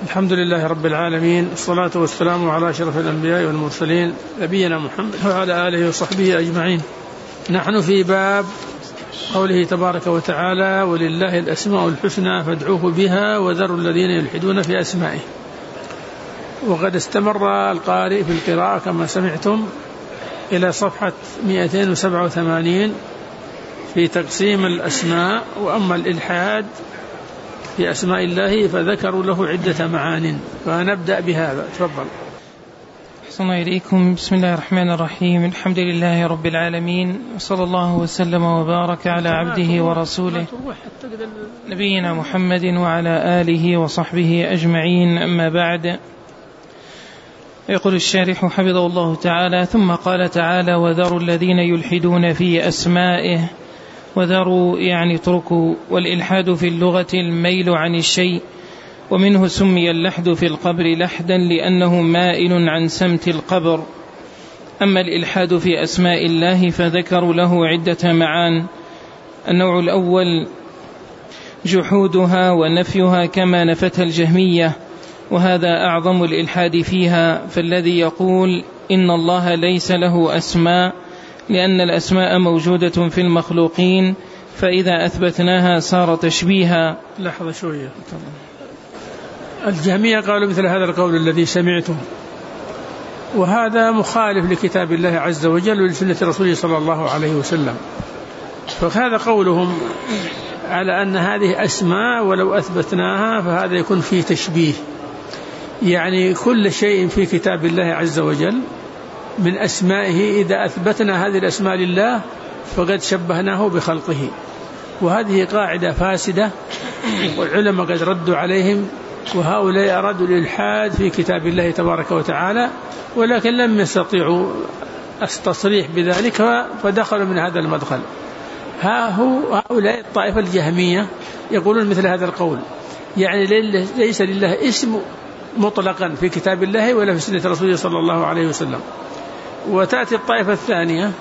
الحمد لله رب العالمين، الصلاة والسلام على أشرف الأنبياء والمرسلين نبينا محمد وعلى آله وصحبه أجمعين. نحن في باب قوله تبارك وتعالى: ولله الأسماء الحسنى فادعوه بها وذروا الذين يلحدون في أسمائه. وقد استمر القارئ في القراءة كما سمعتم إلى صفحة 287 في تقسيم الأسماء. وأما الإلحاد في أسماء الله فذكروا له عدة معان، فنبدأ بهذا. تفضل. أحسن إليكم. بسم الله الرحمن الرحيم. الحمد لله رب العالمين، وصلى الله وسلم وبارك على عبده ورسوله نبينا محمد وعلى آله وصحبه أجمعين. أما بعد، يقول الشارح حفظه الله تعالى: ثم قال تعالى: وذروا الذين يلحدون في أسمائه. وذروا يعني اتركوا، والإلحاد في اللغة الميل عن الشيء، ومنه سمي اللحد في القبر لحدا لأنه مائل عن سمت القبر. أما الإلحاد في أسماء الله فذكروا له عدة معان. النوع الأول جحودها ونفيها كما نفتها الجهمية، وهذا أعظم الإلحاد فيها، فالذي يقول إن الله ليس له أسماء لأن الأسماء موجودة في المخلوقين، فإذا أثبتناها صار تشبيها. لحظة شوية. الجهمية قالوا مثل هذا القول الذي سمعته، وهذا مخالف لكتاب الله عز وجل ولسنة رسوله صلى الله عليه وسلم. فهذا قولهم على أن هذه أسماء ولو أثبتناها فهذا يكون فيه تشبيه، يعني كل شيء في كتاب الله عز وجل من أسمائه إذا أثبتنا هذه الأسماء لله فقد شبهناه بخلقه، وهذه قاعدة فاسدة والعلماء قد ردوا عليهم، وهؤلاء أرادوا الإلحاد في كتاب الله تبارك وتعالى ولكن لم يستطيعوا التصريح بذلك فدخلوا من هذا المدخل. هؤلاء الطائفة الجهمية يقولون مثل هذا القول، يعني ليس لله اسم مطلقا في كتاب الله ولا في سنة رسوله صلى الله عليه وسلم. وتأتي الطائفة الثانية.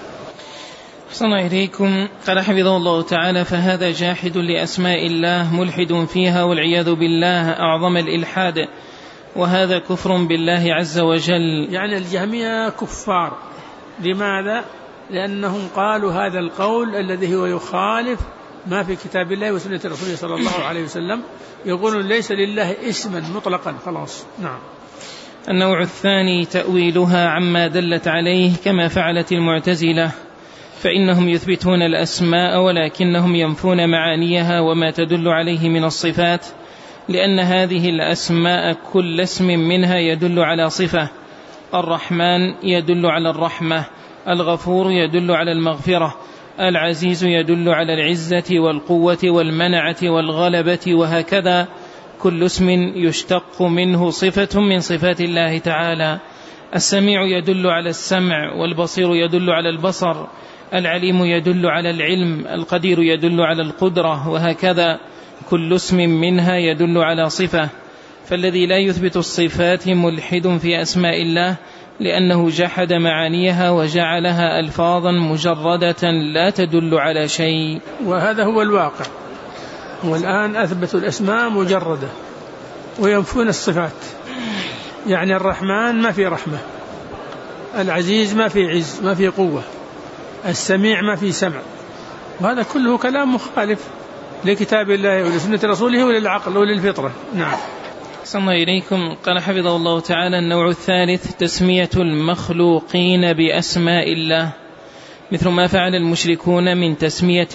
أحسن إليكم. قال حفظه الله تعالى: فهذا جاحد لأسماء الله ملحد فيها والعياذ بالله أعظم الإلحاد، وهذا كفر بالله عز وجل. يعني الجهمية كفار. لماذا؟ لأنهم قالوا هذا القول الذي هو يخالف ما في كتاب الله وسنة رسوله صلى الله عليه وسلم، يقولون ليس لله اسما مطلقا خلاص. نعم. النوع الثاني تأويلها عما دلت عليه كما فعلت المعتزلة، فإنهم يثبتون الأسماء ولكنهم ينفون معانيها وما تدل عليه من الصفات، لأن هذه الأسماء كل اسم منها يدل على صفة. الرحمن يدل على الرحمة، الغفور يدل على المغفرة، العزيز يدل على العزة والقوة والمنعة والغلبة، وهكذا كل اسم يشتق منه صفة من صفات الله تعالى. السميع يدل على السمع، والبصير يدل على البصر، العليم يدل على العلم، القدير يدل على القدرة، وهكذا كل اسم منها يدل على صفة. فالذي لا يثبت الصفات ملحد في أسماء الله، لأنه جحد معانيها وجعلها ألفاظا مجردة لا تدل على شيء. وهذا هو الواقع، والآن أثبتوا الأسماء مجردة وينفون الصفات. يعني الرحمن ما في رحمة، العزيز ما في عز ما في قوة، السميع ما في سمع، وهذا كله كلام مخالف لكتاب الله ولسنة رسوله وللعقل وللفطرة. نعم. صلى إليكم. قال حفظه الله تعالى: النوع الثالث تسمية المخلوقين بأسماء الله، مثل ما فعل المشركون من تسمية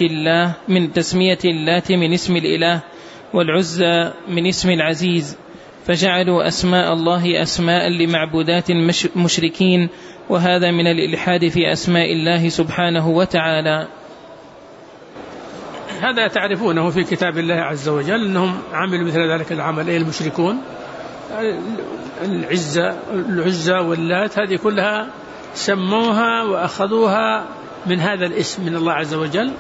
اللات من اسم الإله، والعزى من اسم العزيز، فجعلوا أسماء الله أسماء لمعبودات المشركين، وهذا من الإلحاد في أسماء الله سبحانه وتعالى. هذا تعرفونه في كتاب الله عز وجل أنهم عملوا مثل ذلك العمل. المشركون العزى واللات هذه كلها سموها وأخذوها من هذا الاسم من الله عز وجل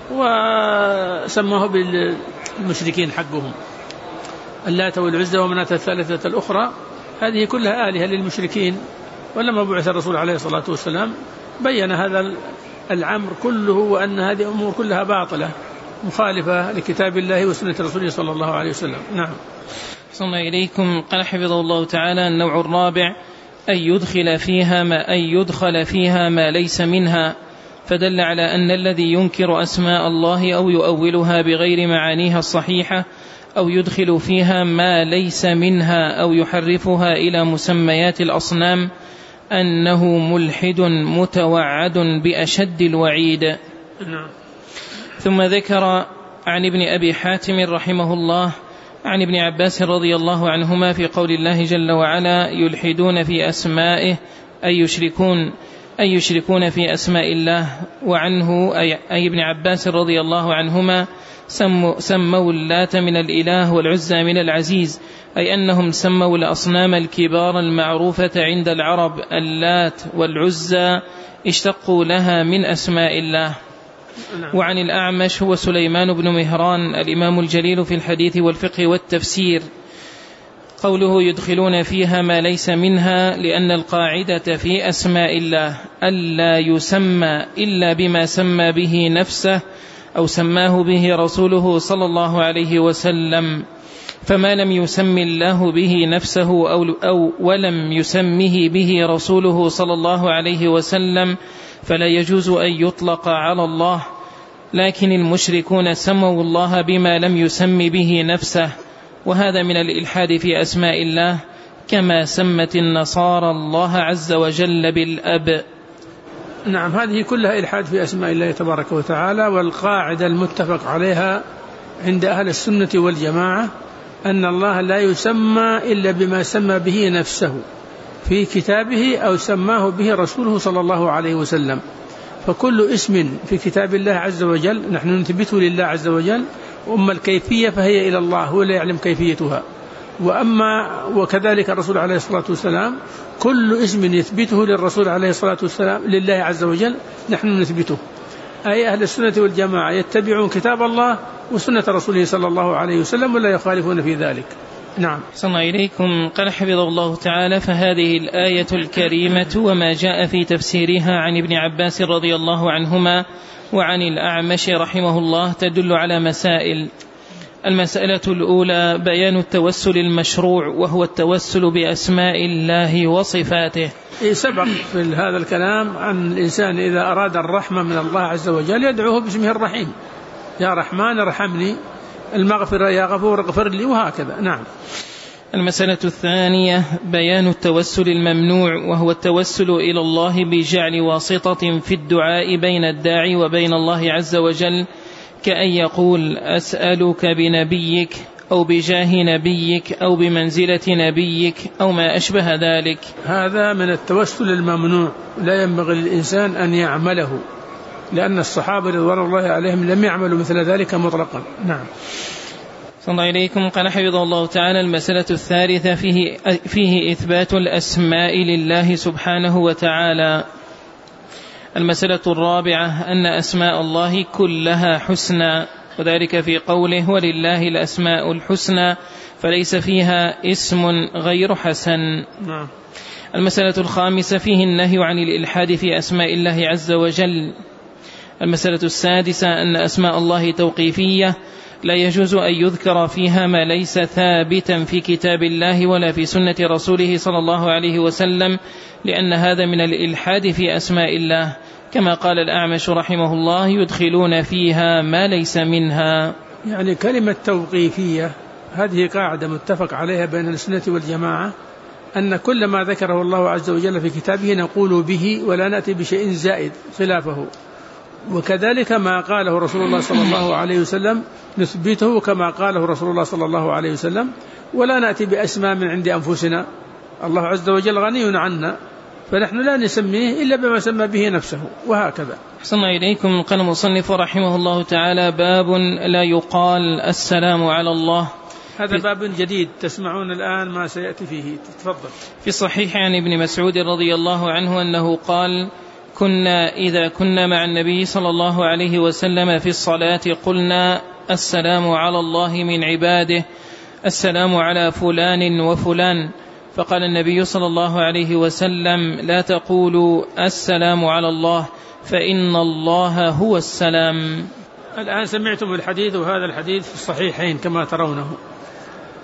وسموه بالمشركين حقهم. اللات والعزى ومناة الثالثة الأخرى هذه كلها آلهة للمشركين. ولما بعث الرسول عليه الصلاة والسلام بين هذا الأمر كله، وأن هذه أمور كلها باطلة مخالفة لكتاب الله وسنة رسوله صلى الله عليه وسلم. نعم. صلى إليكم. قال حفظه الله تعالى: النوع الرابع أن يدخل فيها ما ليس منها، فدل على أن الذي ينكر أسماء الله أو يؤولها بغير معانيها الصحيحة أو يدخل فيها ما ليس منها أو يحرفها إلى مسميات الأصنام أنه ملحد متوعد بأشد الوعيد. ثم ذكر عن ابن أبي حاتم رحمه الله عن ابن عباس رضي الله عنهما في قول الله جل وعلا: يلحدون في أسمائه أي يشركون في أسماء الله. وعنه أي ابن عباس رضي الله عنهما سموا اللات من الإله والعزى من العزيز، أي أنهم سموا الأصنام الكبار المعروفة عند العرب اللات والعزى اشتقوا لها من أسماء الله. وعن الأعمش هو سليمان بن مهران الإمام الجليل في الحديث والفقه والتفسير قوله: يدخلون فيها ما ليس منها، لأن القاعدة في أسماء الله ألا يسمى إلا بما سمى به نفسه أو سماه به رسوله صلى الله عليه وسلم، فما لم يسم الله به نفسه أو ولم يسمه به رسوله صلى الله عليه وسلم فلا يجوز أن يطلق على الله. لكن المشركون سموا الله بما لم يسم به نفسه، وهذا من الإلحاد في أسماء الله، كما سمت النصارى الله عز وجل بالأب. نعم، هذه كلها إلحاد في أسماء الله تبارك وتعالى. والقاعدة المتفق عليها عند أهل السنة والجماعة أن الله لا يسمى إلا بما سمى به نفسه في كتابه أو سماه به رسوله صلى الله عليه وسلم. فكل اسم في كتاب الله عز وجل نحن نثبته لله عز وجل، وأما الكيفية فهي إلى الله، هو لا يعلم كيفيتها. وكذلك الرسول عليه الصلاة والسلام كل اسم يثبته للرسول عليه الصلاة والسلام لله عز وجل نحن نثبته. أي أهل السنة والجماعة يتبعون كتاب الله وسنة رسوله صلى الله عليه وسلم ولا يخالفون في ذلك. نعم. صلى إليكم. قال حفظه الله تعالى: فهذه الآية الكريمة وما جاء في تفسيرها عن ابن عباس رضي الله عنهما وعن الأعمش رحمه الله تدل على مسائل. المسألة الأولى: بيان التوسل المشروع، وهو التوسل بأسماء الله وصفاته. سبق في هذا الكلام أن الإنسان إذا أراد الرحمة من الله عز وجل يدعوه باسمه الرحيم: يا رحمن ارحمني، المغفرة يا غفور اغفر لي، وهكذا. نعم. المسألة الثانية: بيان التوسل الممنوع، وهو التوسل إلى الله بجعل واسطة في الدعاء بين الداعي وبين الله عز وجل، كأن يقول: أسألك بنبيك أو بجاه نبيك أو بمنزلة نبيك أو ما أشبه ذلك. هذا من التوسل الممنوع، لا ينبغي للإنسان أن يعمله، لأن الصحابة رضوان الله عليهم لم يعملوا مثل ذلك مطلقا. نعم. صلى الله عليكم. قال حفظه الله تعالى: المسألة الثالثة فيه إثبات الأسماء لله سبحانه وتعالى. المسألة الرابعة: أن أسماء الله كلها حسنى، وذلك في قوله: ولله الأسماء الحسنى، فليس فيها اسم غير حسن. نعم. المسألة الخامسة: فيه النهي عن الإلحاد في أسماء الله عز وجل. المسألة السادسة: أن أسماء الله توقيفية، لا يجوز أن يذكر فيها ما ليس ثابتا في كتاب الله ولا في سنة رسوله صلى الله عليه وسلم، لأن هذا من الإلحاد في أسماء الله، كما قال الأعمش رحمه الله: يدخلون فيها ما ليس منها. يعني كلمة توقيفية هذه قاعدة متفق عليها بين السنة والجماعة، أن كل ما ذكره الله عز وجل في كتابه نقول به ولا نأتي بشيء زائد خلافه، وكذلك ما قاله رسول الله صلى الله عليه وسلم نثبته كما قاله رسول الله صلى الله عليه وسلم، ولا نأتي بأسماء من عند أنفسنا. الله عز وجل غني عنا، فنحن لا نسميه إلا بما سمى به نفسه، وهكذا. أحسن إليكم. قال المصنف رحمه الله تعالى: باب لا يقال السلام على الله. هذا باب جديد تسمعون الآن ما سيأتي فيه. تفضل. في الصحيح عن ابن مسعود رضي الله عنه أنه قال: إذا كنا مع النبي صلى الله عليه وسلم في الصلاة قلنا: السلام على الله من عباده، السلام على فلان وفلان. فقال النبي صلى الله عليه وسلم: لا تقولوا السلام على الله، فإن الله هو السلام. الآن سمعتم الحديث، وهذا الحديث في الصحيحين كما ترونه.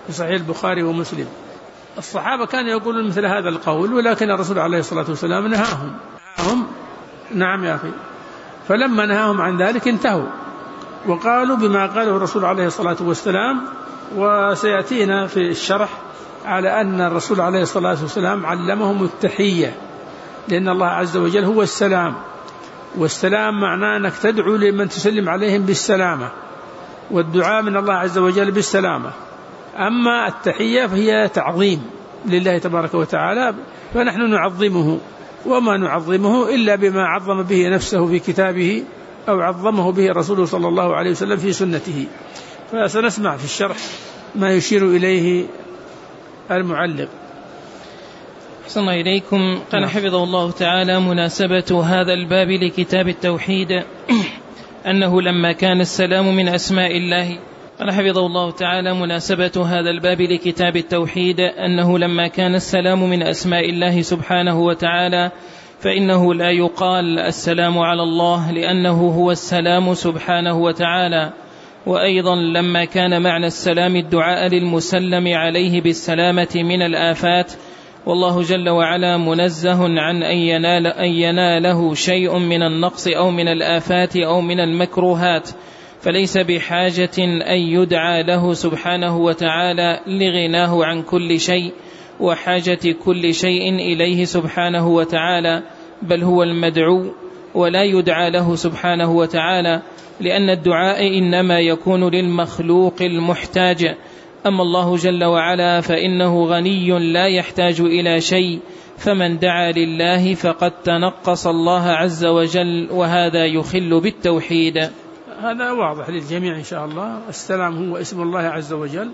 في صحيح البخاري ومسلم. الصحابة كانوا يقولون مثل هذا القول، ولكن الرسول عليه الصلاة والسلام نهاهم. نعم يا أخي. فلما نهاهم عن ذلك انتهوا وقالوا بما قاله الرسول عليه الصلاة والسلام. وسيأتينا في الشرح على أن الرسول عليه الصلاة والسلام علمهم التحية، لأن الله عز وجل هو السلام، والسلام معناه أنك تدعو لمن تسلم عليهم بالسلامة، والدعاء من الله عز وجل بالسلامة. أما التحية فهي تعظيم لله تبارك وتعالى، فنحن نعظمه، وما نعظمه إلا بما عظم به نفسه في كتابه أو عظمه به رسوله صلى الله عليه وسلم في سنته. فسنسمع في الشرح ما يشير إليه المعلق. أحسن إليكم. قال حفظه الله تعالى: مناسبة هذا الباب لكتاب التوحيد أنه لما كان السلام من أسماء الله. قال حفظه الله تعالى: مناسبة هذا الباب لكتاب التوحيد أنه لما كان السلام من أسماء الله سبحانه وتعالى، فإنه لا يقال السلام على الله لأنه هو السلام سبحانه وتعالى. وأيضا لما كان معنى السلام الدعاء للمسلم عليه بالسلامة من الآفات، والله جل وعلا منزه عن أن يناله شيء من النقص أو من الآفات أو من المكروهات، فليس بحاجة أن يدعى له سبحانه وتعالى لغناه عن كل شيء وحاجة كل شيء إليه سبحانه وتعالى، بل هو المدعو ولا يدعى له سبحانه وتعالى، لأن الدعاء إنما يكون للمخلوق المحتاج. أما الله جل وعلا فإنه غني لا يحتاج إلى شيء، فمن دعا لله فقد تنقص الله عز وجل، وهذا يخل بالتوحيد. هذا واضح للجميع إن شاء الله. السلام هو اسم الله عز وجل،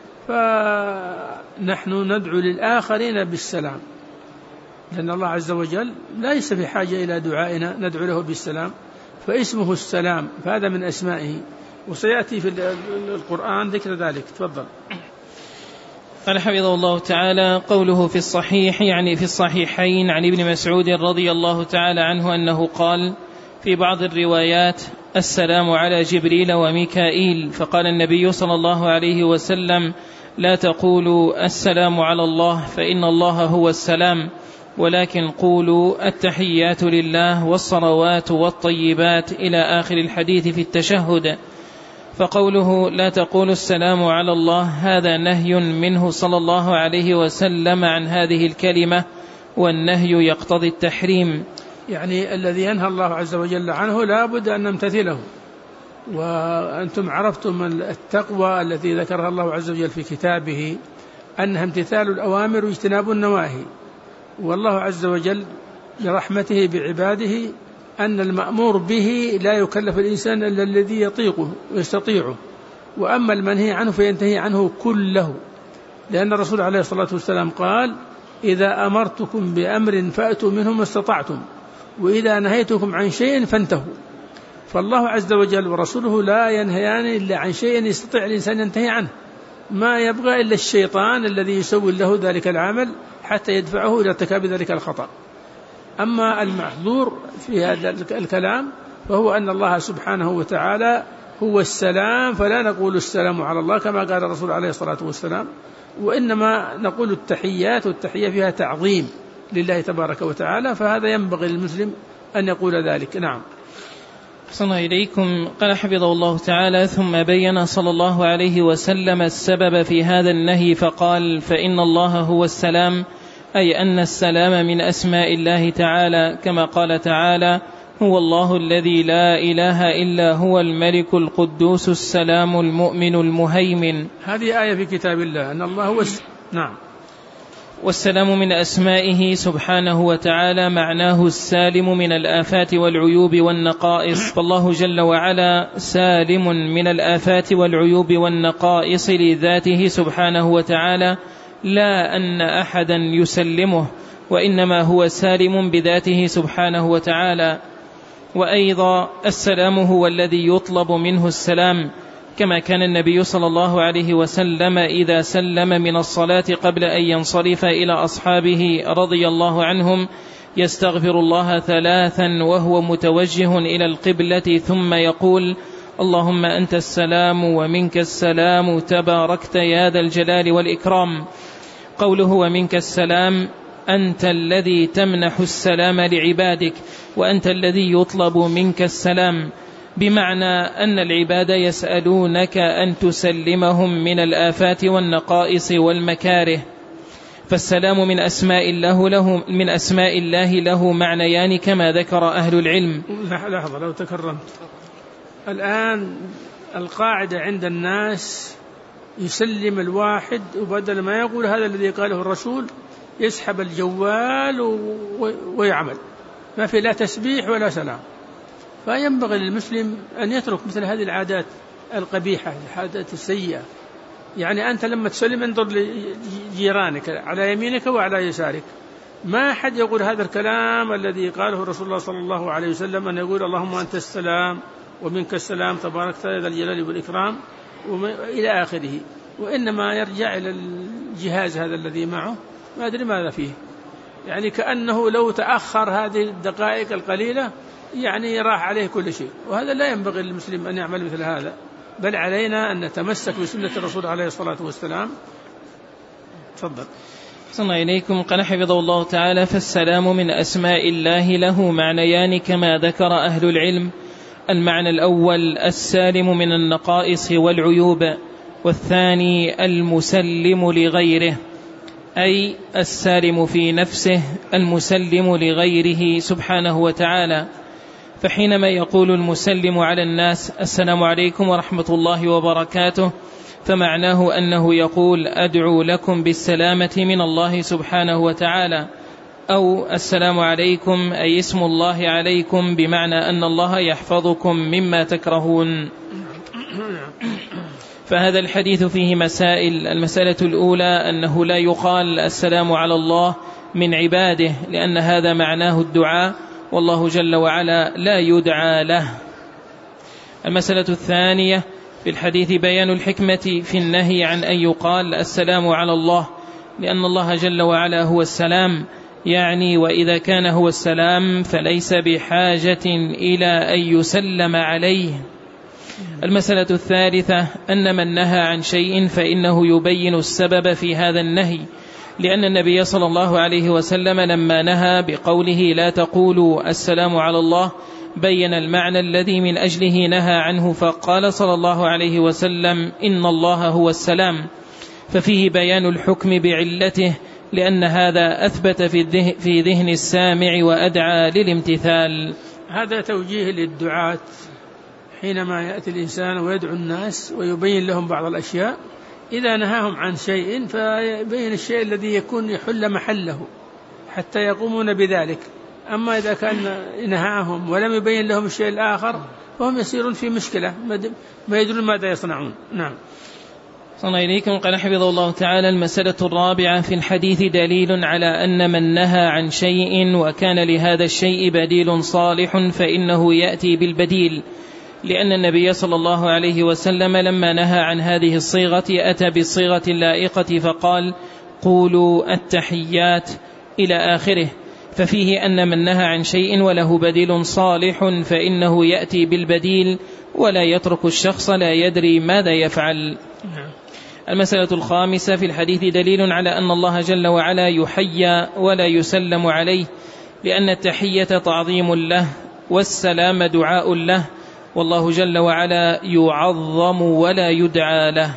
فنحن ندعو للآخرين بالسلام، لأن الله عز وجل ليس بحاجة إلى دعائنا ندعو له بالسلام، فاسمه السلام، فهذا من أسمائه، وسيأتي في القرآن ذكر ذلك. تفضل. قال حفظه الله تعالى: قوله في الصحيح يعني في الصحيحين عن ابن مسعود رضي الله تعالى عنه أنه قال في بعض الروايات: السلام على جبريل وميكائيل. فقال النبي صلى الله عليه وسلم: لا تقولوا السلام على الله فإن الله هو السلام، ولكن قولوا التحيات لله والصلوات والطيبات إلى آخر الحديث في التشهد. فقوله لا تقولوا السلام على الله هذا نهي منه صلى الله عليه وسلم عن هذه الكلمة، والنهي يقتضي التحريم، يعني الذي ينهى الله عز وجل عنه لا بد أن نمتثله. وأنتم عرفتم التقوى التي ذكرها الله عز وجل في كتابه أنها امتثال الأوامر واجتناب النواهي، والله عز وجل لرحمته بعباده أن المأمور به لا يكلف الإنسان إلا الذي يطيقه ويستطيعه، وأما المنهي عنه فينتهي عنه كله، لأن الرسول عليه الصلاة والسلام قال: إذا أمرتكم بأمر فأتوا منه ما استطعتم، وإذا نهيتكم عن شيء فانتهوا. فالله عز وجل ورسوله لا ينهيان إلا عن شيء يستطيع الإنسان ينتهي عنه، ما يبغى إلا الشيطان الذي يسوي له ذلك العمل حتى يدفعه إلى ارتكاب ذلك الخطأ. أما المحظور في هذا الكلام فهو أن الله سبحانه وتعالى هو السلام، فلا نقول السلام على الله كما قال الرسول عليه الصلاة والسلام، وإنما نقول التحيات، والتحية فيها تعظيم لله تبارك وتعالى، فهذا ينبغي للمسلم أن يقول ذلك. نعم. أحسن إليكم. قال حفظه الله تعالى: ثم بين صلى الله عليه وسلم السبب في هذا النهي فقال: فإن الله هو السلام، أي أن السلام من أسماء الله تعالى، كما قال تعالى: هو الله الذي لا إله إلا هو الملك القدوس السلام المؤمن المهيمن. هذه آية في كتاب الله أن الله هو نعم. والسلام من أسمائه سبحانه وتعالى معناه السالم من الآفات والعيوب والنقائص، فالله جل وعلا سالم من الآفات والعيوب والنقائص لذاته سبحانه وتعالى، لا أن أحدا يسلمه، وإنما هو سالم بذاته سبحانه وتعالى. وأيضا السلام هو الذي يطلب منه السلام، كما كان النبي صلى الله عليه وسلم إذا سلم من الصلاة قبل أن ينصرف إلى أصحابه رضي الله عنهم يستغفر الله 3 وهو متوجه إلى القبلة، ثم يقول: اللهم أنت السلام ومنك السلام تباركت يا ذا الجلال والإكرام. قوله ومنك السلام أنت الذي تمنح السلام لعبادك، وأنت الذي يطلب منك السلام، بمعنى أن العباد يسألونك أن تسلمهم من الآفات والنقائص والمكاره. فالسلام من أسماء الله له معنيان كما ذكر أهل العلم. لحظة لو تكرمت، الآن القاعدة عند الناس يسلم الواحد وبدل ما يقول هذا الذي قاله الرسول يسحب الجوال ويعمل، ما في لا تسبيح ولا سلام. فينبغي للمسلم أن يترك مثل هذه العادات القبيحة، العادات السيئة. يعني أنت لما تسلم انظر لجيرانك على يمينك وعلى يسارك، ما أحد يقول هذا الكلام الذي قاله الرسول الله صلى الله عليه وسلم، أن يقول اللهم أنت السلام ومنك السلام تباركت يا ذا الجلال والإكرام إلى آخره، وإنما يرجع إلى الجهاز هذا الذي معه ما أدري ماذا فيه، يعني كأنه لو تأخر هذه الدقائق القليلة يعني راح عليه كل شيء. وهذا لا ينبغي للمسلم أن يعمل مثل هذا، بل علينا أن نتمسك بسنة الرسول عليه الصلاة والسلام. تفضل. صلى إليكم. قال حفظه الله تعالى: فالسلام من أسماء الله له معنيان كما ذكر أهل العلم. المعنى الأول السالم من النقائص والعيوب، والثاني المسلم لغيره، أي السالم في نفسه المسلم لغيره سبحانه وتعالى. فحينما يقول المسلم على الناس السلام عليكم ورحمة الله وبركاته، فمعناه أنه يقول أدعو لكم بالسلامة من الله سبحانه وتعالى، أو السلام عليكم أي اسم الله عليكم، بمعنى أن الله يحفظكم مما تكرهون. فهذا الحديث فيه مسائل. المسألة الأولى أنه لا يقال السلام على الله من عباده، لأن هذا معناه الدعاء، والله جل وعلا لا يدعى له. المسألة الثانية في الحديث بيان الحكمة في النهي عن أن يقال السلام على الله، لأن الله جل وعلا هو السلام، يعني وإذا كان هو السلام فليس بحاجة إلى أن يسلم عليه. المسألة الثالثة أن من نهى عن شيء فإنه يبين السبب في هذا النهي، لأن النبي صلى الله عليه وسلم لما نهى بقوله لا تقولوا السلام على الله بين المعنى الذي من أجله نهى عنه، فقال صلى الله عليه وسلم إن الله هو السلام، ففيه بيان الحكم بعلته، لأن هذا أثبت في ذهن السامع وأدعى للامتثال. هذا توجيه للدعاة حينما يأتي الإنسان ويدعو الناس ويبين لهم بعض الأشياء، إذا نهاهم عن شيء فيبين الشيء الذي يكون يحل محله حتى يقومون بذلك. أما إذا كان نهاهم ولم يبين لهم الشيء الآخر فهم يصيرون في مشكلة، ما يدرون ماذا يصنعون. نعم. صلى إليكم. قال حفظه الله تعالى: المسألة الرابعة في الحديث دليل على أن من نهى عن شيء وكان لهذا الشيء بديل صالح فإنه يأتي بالبديل، لأن النبي صلى الله عليه وسلم لما نهى عن هذه الصيغة أتى بالصيغة اللائقة فقال قولوا التحيات إلى آخره. ففيه أن من نهى عن شيء وله بديل صالح فإنه يأتي بالبديل، ولا يترك الشخص لا يدري ماذا يفعل. المسألة الخامسة في الحديث دليل على أن الله جل وعلا يحيى ولا يسلم عليه، لأن التحية تعظيم له والسلام دعاء له، والله جل وعلا يعظم ولا يدعى له.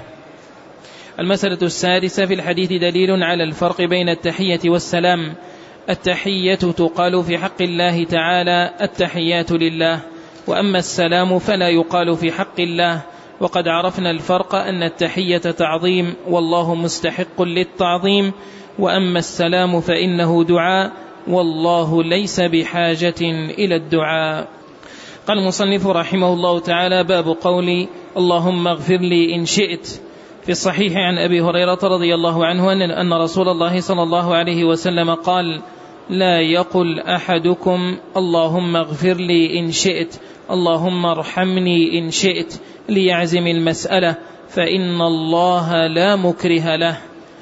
المسألة السادسة في الحديث دليل على الفرق بين التحية والسلام. التحية تقال في حق الله تعالى التحيات لله، وأما السلام فلا يقال في حق الله. وقد عرفنا الفرق أن التحية تعظيم والله مستحق للتعظيم، وأما السلام فإنه دعاء والله ليس بحاجة إلى الدعاء. قال المصنف رحمه الله تعالى: باب قولي اللهم اغفر لي إن شئت. في الصحيح عن أبي هريرة رضي الله عنه أن رسول الله صلى الله عليه وسلم قال: لا يقل أحدكم اللهم اغفر لي إن شئت، اللهم ارحمني إن شئت، ليعزم المسألة، فإن الله لا مكره له.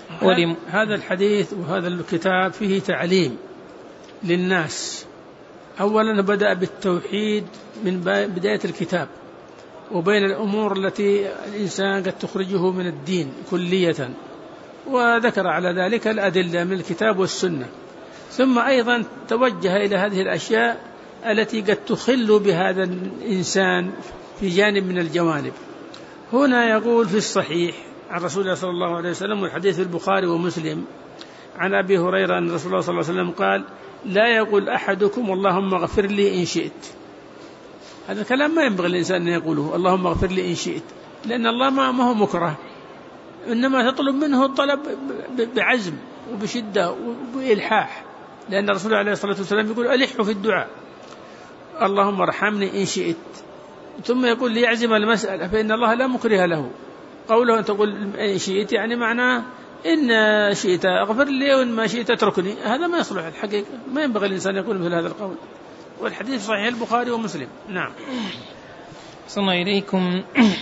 هذا الحديث وهذا الكتاب فيه تعليم للناس. أولا بدأ بالتوحيد من بداية الكتاب، وبين الأمور التي الإنسان قد تخرجه من الدين كلية، وذكر على ذلك الأدلة من الكتاب والسنة. ثم أيضا توجه إلى هذه الأشياء التي قد تخل بهذا الإنسان في جانب من الجوانب. هنا يقول في الصحيح عن رسول الله صلى الله عليه وسلم، والحديث في البخاري ومسلم، عن أبي هريرة أن رسول الله صلى الله عليه وسلم قال: لا يقول أحدكم اللهم اغفر لي إن شئت. هذا الكلام ما ينبغي الإنسان أن يقوله، اللهم اغفر لي إن شئت، لأن الله ما هو مكره، إنما تطلب منه الطلب بعزم وبشدة وبإلحاح، لأن الرسول عليه الصلاة والسلام يقول: ألحوا في الدعاء، اللهم ارحمني إن شئت، ثم يقول ليعزم المسألة، فإن الله لا مكره له. قوله أن تقول إن شئت يعني معناه إن شئت أغفر لي وإن ما شئت اتركني، هذا ما يصلح الحقيقة، ما ينبغي الإنسان يقول مثل هذا القول. والحديث صحيح البخاري ومسلم. نعم. صلى إليكم.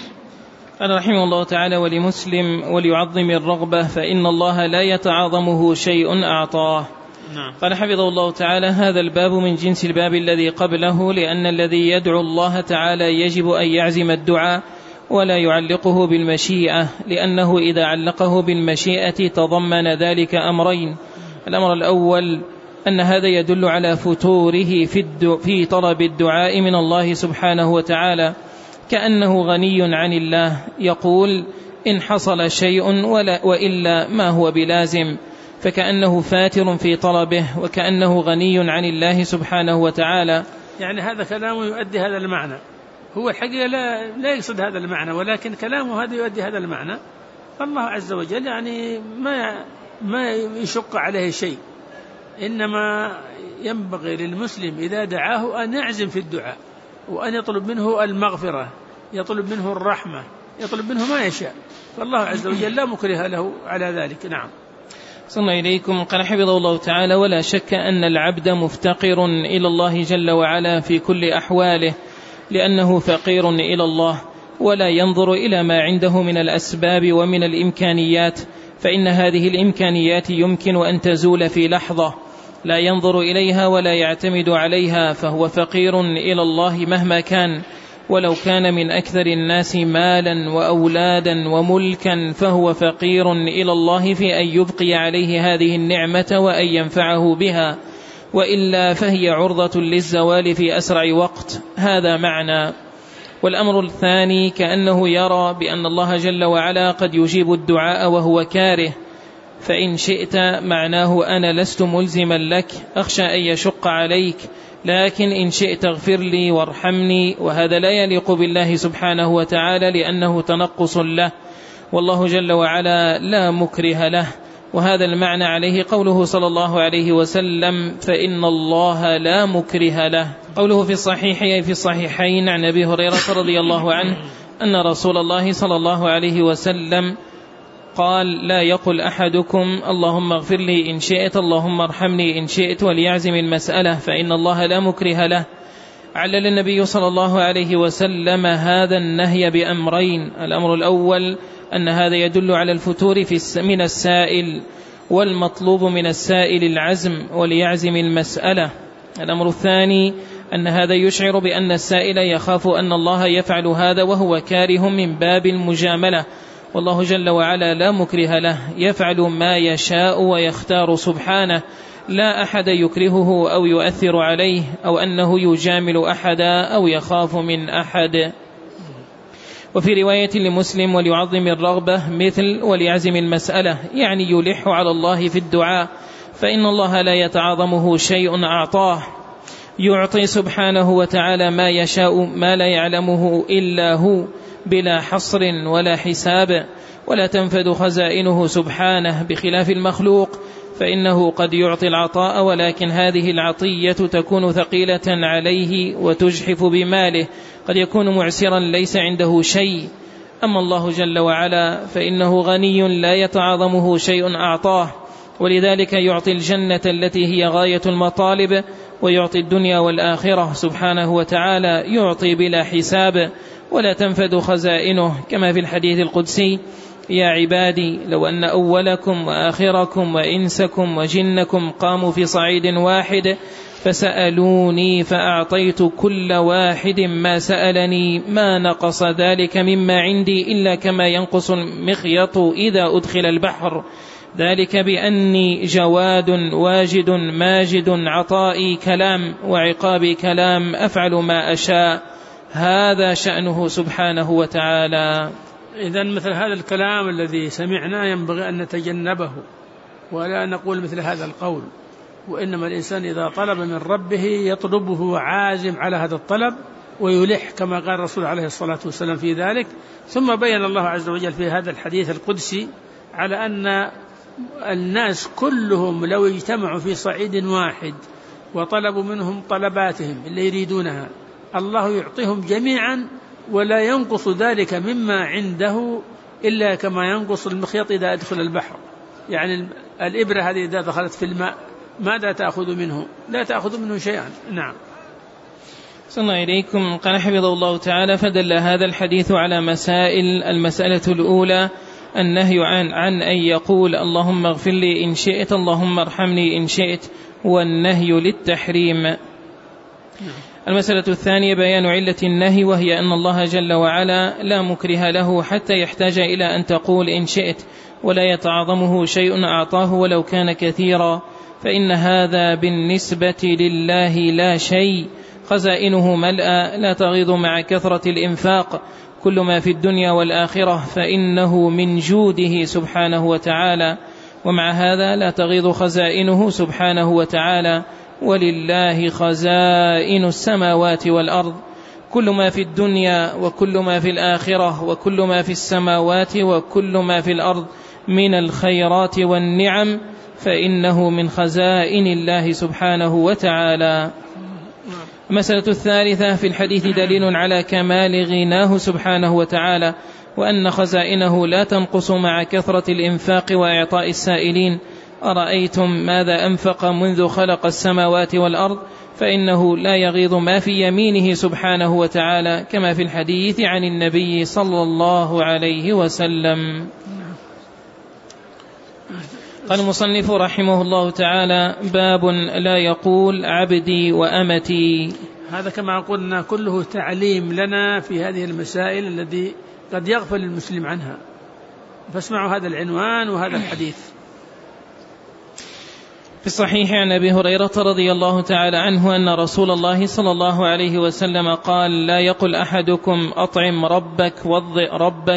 قال رحمه الله تعالى: ولمسلم وليعظم الرغبة فإن الله لا يتعاظمه شيء أعطاه. نعم. قال حفظه الله تعالى: هذا الباب من جنس الباب الذي قبله، لأن الذي يدعو الله تعالى يجب أن يعزم الدعاء ولا يعلقه بالمشيئة، لأنه إذا علقه بالمشيئة تضمن ذلك أمرين: الأمر الأول أن هذا يدل على فتوره في طلب الدعاء من الله سبحانه وتعالى، كأنه غني عن الله، يقول: إن حصل شيء وإلا ما هو بلازم، فكأنه فاتر في طلبه، وكأنه غني عن الله سبحانه وتعالى. يعني هذا كلامه يؤدي هذا المعنى، هو الحقيقة لا يقصد هذا المعنى، ولكن كلامه هذا يؤدي هذا المعنى. فالله عز وجل يعني ما يشق عليه شيء، إنما ينبغي للمسلم إذا دعاه أن يعزم في الدعاء، وأن يطلب منه المغفرة، يطلب منه الرحمة، يطلب منه ما يشاء، فالله عز وجل لا مكره له على ذلك. نعم. صلى إليكم. قال حفظه الله تعالى: ولا شك أن العبد مفتقر إلى الله جل وعلا في كل أحواله، لأنه فقير إلى الله، ولا ينظر إلى ما عنده من الأسباب ومن الإمكانيات، فإن هذه الإمكانيات يمكن أن تزول في لحظة، لا ينظر إليها ولا يعتمد عليها، فهو فقير إلى الله مهما كان، ولو كان من أكثر الناس مالا وأولادا وملكا، فهو فقير إلى الله في أن يبقي عليه هذه النعمة وأن ينفعه بها، وإلا فهي عرضة للزوال في أسرع وقت. هذا معنى. والأمر الثاني كأنه يرى بأن الله جل وعلا قد يجيب الدعاء وهو كاره، فإن شئت معناه أنا لست ملزما لك، أخشى أن يشق عليك، لكن إن شئت اغفر لي وارحمني، وهذا لا يليق بالله سبحانه وتعالى، لأنه تنقص له، والله جل وعلا لا مكره له. وهذا المعنى عليه قوله صلى الله عليه وسلم: فإن الله لا مكره له. قوله في الصحيحين عن أبي هريرة رضي الله عنه أن رسول الله صلى الله عليه وسلم قال: لا يقل أحدكم اللهم اغفر لي إن شئت، اللهم ارحمني إن شئت، وليعزم المسألة، فإن الله لا مكره له. علل النبي صلى الله عليه وسلم هذا النهي بأمرين: الأمر الأول أن هذا يدل على الفتور من السائل، والمطلوب من السائل العزم وليعزم المسألة. الأمر الثاني أن هذا يشعر بأن السائل يخاف أن الله يفعل هذا وهو كاره من باب المجاملة، والله جل وعلا لا مكره له، يفعل ما يشاء ويختار سبحانه، لا أحد يكرهه أو يؤثر عليه، أو أنه يجامل أحدا أو يخاف من أحد. وفي رواية لمسلم: وليعظم الرغبة مثل وليعزم المسألة، يعني يلح على الله في الدعاء، فإن الله لا يتعاظمه شيء أعطاه، يعطي سبحانه وتعالى ما يشاء، ما لا يعلمه إلا هو، بلا حصر ولا حساب، ولا تنفد خزائنه سبحانه، بخلاف المخلوق فإنه قد يعطي العطاء، ولكن هذه العطية تكون ثقيلة عليه وتجحف بماله، قد يكون معسرا ليس عنده شيء. أما الله جل وعلا فإنه غني لا يتعاظمه شيء أعطاه، ولذلك يعطي الجنة التي هي غاية المطالب، ويعطي الدنيا والآخرة سبحانه وتعالى، يعطي بلا حساب ولا تنفد خزائنه، كما في الحديث القدسي: يا عبادي لو أن أولكم وآخركم وإنسكم وجنكم قاموا في صعيد واحد فسألوني فأعطيت كل واحد ما سألني ما نقص ذلك مما عندي إلا كما ينقص المخيط إذا أدخل البحر، ذلك بأني جواد واجد ماجد عطائي كلام وعقابي كلام أفعل ما أشاء، هذا شأنه سبحانه وتعالى. إذن مثل هذا الكلام الذي سمعنا ينبغي أن نتجنبه ولا نقول مثل هذا القول، وإنما الإنسان إذا طلب من ربه يطلبه عازم على هذا الطلب ويلح كما قال الرسول عليه الصلاة والسلام في ذلك. ثم بين الله عز وجل في هذا الحديث القدسي على أن الناس كلهم لو اجتمعوا في صعيد واحد وطلبوا منهم طلباتهم اللي يريدونها الله يعطيهم جميعا ولا ينقص ذلك مما عنده إلا كما ينقص المخيط إذا أدخل البحر. يعني الإبرة هذه إذا دخلت في الماء ماذا تأخذ منه؟ لا تأخذ منه شيئا. نعم. صلى الله إليكم. قال حفظه الله تعالى: فدل هذا الحديث على مسائل. المسألة الأولى النهي عن أن يقول اللهم اغفر لي إن شئت اللهم ارحمني إن شئت، والنهي للتحريم. المسألة الثانية بيان علة النهي، وهي أن الله جل وعلا لا مكره له حتى يحتاج إلى أن تقول إن شئت، ولا يتعظمه شيء أعطاه ولو كان كثيرا، فإن هذا بالنسبة لله لا شيء. خزائنه ملأى لا تغيض مع كثرة الإنفاق، كل ما في الدنيا والآخرة فإنه من جوده سبحانه وتعالى، ومع هذا لا تغيض خزائنه سبحانه وتعالى. ولله خزائن السماوات والأرض، كل ما في الدنيا وكل ما في الآخرة وكل ما في السماوات وكل ما في الأرض من الخيرات والنعم فإنه من خزائن الله سبحانه وتعالى. المسألة الثالثة في الحديث دليل على كمال غناه سبحانه وتعالى، وأن خزائنه لا تنقص مع كثرة الإنفاق وإعطاء السائلين. أرأيتم ماذا أنفق منذ خلق السماوات والأرض، فإنه لا يغيض ما في يمينه سبحانه وتعالى، كما في الحديث عن النبي صلى الله عليه وسلم. قال المصنف رحمه الله تعالى: باب لا يقول عبدي وأمتي. هذا كما قلنا كله تعليم لنا في هذه المسائل التي قد يغفل المسلم عنها، فاسمعوا هذا العنوان وهذا الحديث. في الصحيح عن أبي هريرة رضي الله تعالى عنه أن رسول الله صلى الله عليه وسلم قال: لا يقل أحدكم أطعم ربك وضئ ربك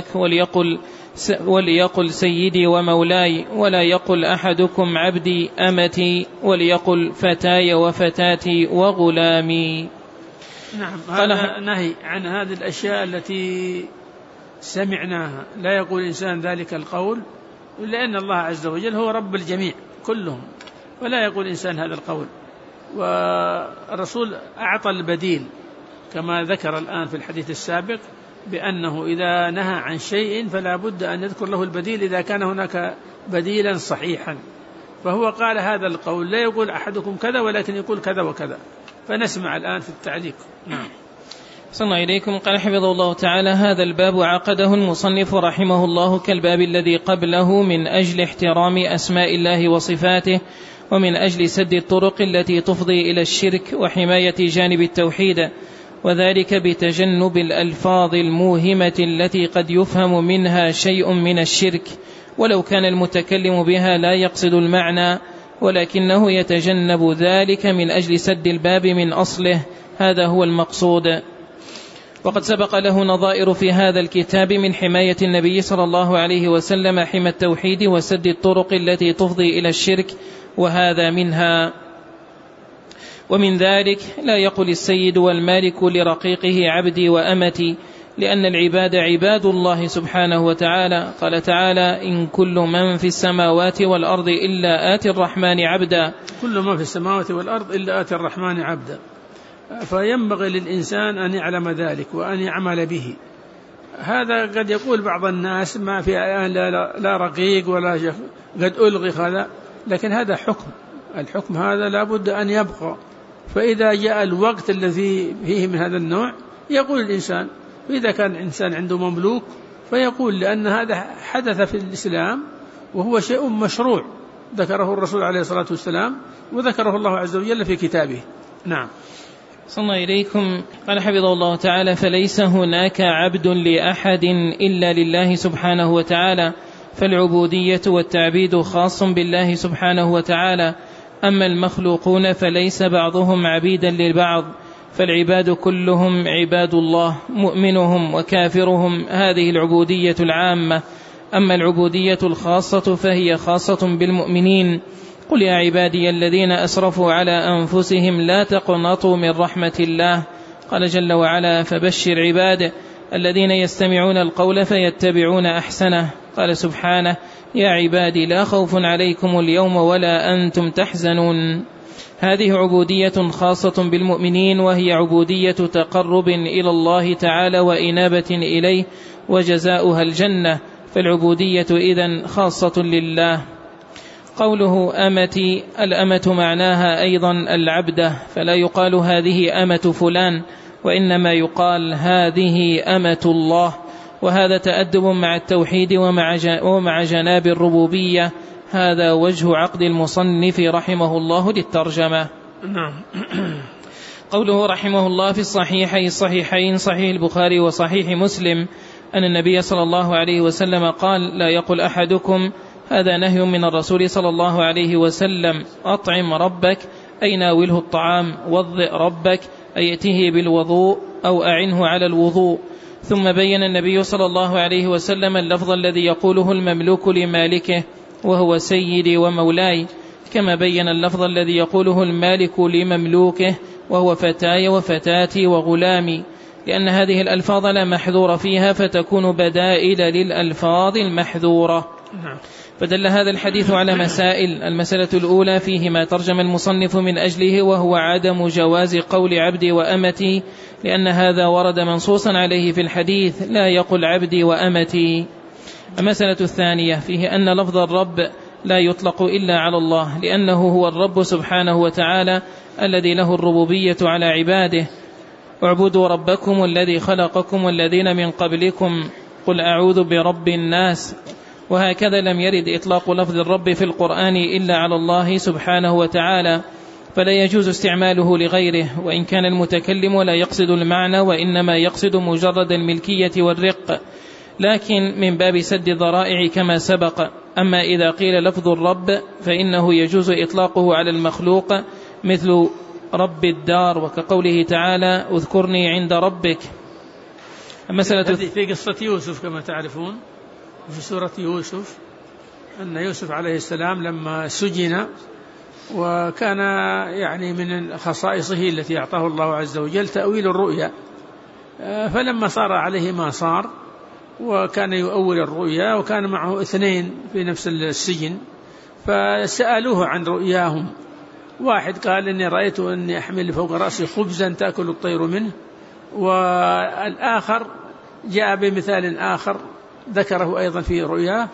وليقل سيدي ومولاي، ولا يقل أحدكم عبدي أمتي، وليقل فتاي وفتاتي وغلامي. نعم، هذا نهي عن هذه الأشياء التي سمعناها. لا يقول إنسان ذلك القول، لأن الله عز وجل هو رب الجميع كلهم، ولا يقول إنسان هذا القول. والرسول أعطى البديل كما ذكر الآن في الحديث السابق، بأنه إذا نهى عن شيء فلا بد أن يذكر له البديل إذا كان هناك بديلا صحيحا. فهو قال هذا القول، لا يقول أحدكم كذا ولكن يقول كذا وكذا. فنسمع الآن في التعليق. نعم. صلى الله إليكم. قال حفظه الله تعالى: هذا الباب عقده المصنف رحمه الله كالباب الذي قبله من أجل احترام أسماء الله وصفاته، ومن أجل سد الطرق التي تفضي إلى الشرك وحماية جانب التوحيد، وذلك بتجنب الألفاظ الموهمة التي قد يفهم منها شيء من الشرك، ولو كان المتكلم بها لا يقصد المعنى، ولكنه يتجنب ذلك من أجل سد الباب من أصله. هذا هو المقصود. وقد سبق له نظائر في هذا الكتاب من حماية النبي صلى الله عليه وسلم حمى التوحيد وسد الطرق التي تفضي إلى الشرك، وهذا منها. ومن ذلك: لا يقل السيد والمالك لرقيقه عبدي وأمتي، لأن العباد عباد الله سبحانه وتعالى. قال تعالى: إن كل من في السماوات والأرض إلا آتي الرحمن عبدا. كل من في السماوات والأرض إلا آتي الرحمن عبدا. فينبغي للإنسان أن يعلم ذلك وأن يعمل به. هذا قد يقول بعض الناس ما في لا رقيق ولا قد ألغي هذا، لكن هذا حكم. الحكم هذا لا بد أن يبقى. فإذا جاء الوقت الذي فيه من هذا النوع يقول الإنسان. وإذا كان الإنسان عنده مملوك فيقول لأن هذا حدث في الإسلام وهو شيء مشروع ذكره الرسول عليه الصلاة والسلام وذكره الله عز وجل في كتابه. نعم. صلى الله إليكم. قال حفظه الله تعالى: فليس هناك عبد لأحد إلا لله سبحانه وتعالى، فالعبودية والتعبيد خاص بالله سبحانه وتعالى. أما المخلوقون فليس بعضهم عبيدا للبعض، فالعباد كلهم عباد الله، مؤمنهم وكافرهم هذه العبودية العامة. أما العبودية الخاصة فهي خاصة بالمؤمنين. قل يا عبادي الذين أسرفوا على أنفسهم لا تقنطوا من رحمة الله. قال جل وعلا: فبشر عباده الذين يستمعون القول فيتبعون أحسنه. قال سبحانه: يا عبادي لا خوف عليكم اليوم ولا أنتم تحزنون. هذه عبودية خاصة بالمؤمنين، وهي عبودية تقرب إلى الله تعالى وإنابة إليه، وجزاؤها الجنة، فالعبودية إذن خاصة لله. قوله أمتي، الأمة معناها أيضا العبدة، فلا يقال هذه أمة فلان، وإنما يقال هذه أمة الله، وهذا تأدب مع التوحيد ومع جناب الربوبية. هذا وجه عقد المصنف رحمه الله للترجمة. نعم. قوله رحمه الله: في الصحيحين صحيح البخاري وصحيح مسلم أن النبي صلى الله عليه وسلم قال: لا يقل أحدكم، هذا نهي من الرسول صلى الله عليه وسلم، أطعم ربك أي ناوله الطعام، وضئ ربك أي ائته بالوضوء أو أعنه على الوضوء. ثم بين النبي صلى الله عليه وسلم اللفظ الذي يقوله المملوك لمالكه وهو سيدي ومولاي، كما بين اللفظ الذي يقوله المالك لمملوكه وهو فتاي وفتاتي وغلامي، لأن هذه الألفاظ لا محذور فيها فتكون بدائل للألفاظ المحذورة. فدل هذا الحديث على مسائل. المسألة الأولى فيه ما ترجم المصنف من أجله، وهو عدم جواز قول عبدي وأمتي، لأن هذا ورد منصوصا عليه في الحديث: لا يقل عبدي وأمتي. المسألة الثانية فيه أن لفظ الرب لا يطلق إلا على الله، لأنه هو الرب سبحانه وتعالى الذي له الربوبية على عباده. اعبدوا ربكم الذي خلقكم والذين من قبلكم قل أعوذ برب الناس. وهكذا لم يرد إطلاق لفظ الرب في القرآن إلا على الله سبحانه وتعالى، فلا يجوز استعماله لغيره، وإن كان المتكلم لا يقصد المعنى وإنما يقصد مجرد الملكية والرق، لكن من باب سد الذرائع كما سبق. أما إذا قيل لفظ الرب فإنه يجوز إطلاقه على المخلوق، مثل رب الدار، وكقوله تعالى: اذكرني عند ربك. المسألة في قصة يوسف كما تعرفون في سورة يوسف، أن يوسف عليه السلام لما سجن، وكان يعني من خصائصه التي أعطاه الله عز وجل تأويل الرؤيا، فلما صار عليه ما صار وكان يؤول الرؤيا، وكان معه 2 في نفس السجن، فسألوه عن رؤياهم. واحد قال: إني رأيت أني أحمل فوق رأسي خبزا تأكل الطير منه، والآخر جاء بمثال آخر ذكره أيضا في رؤياه.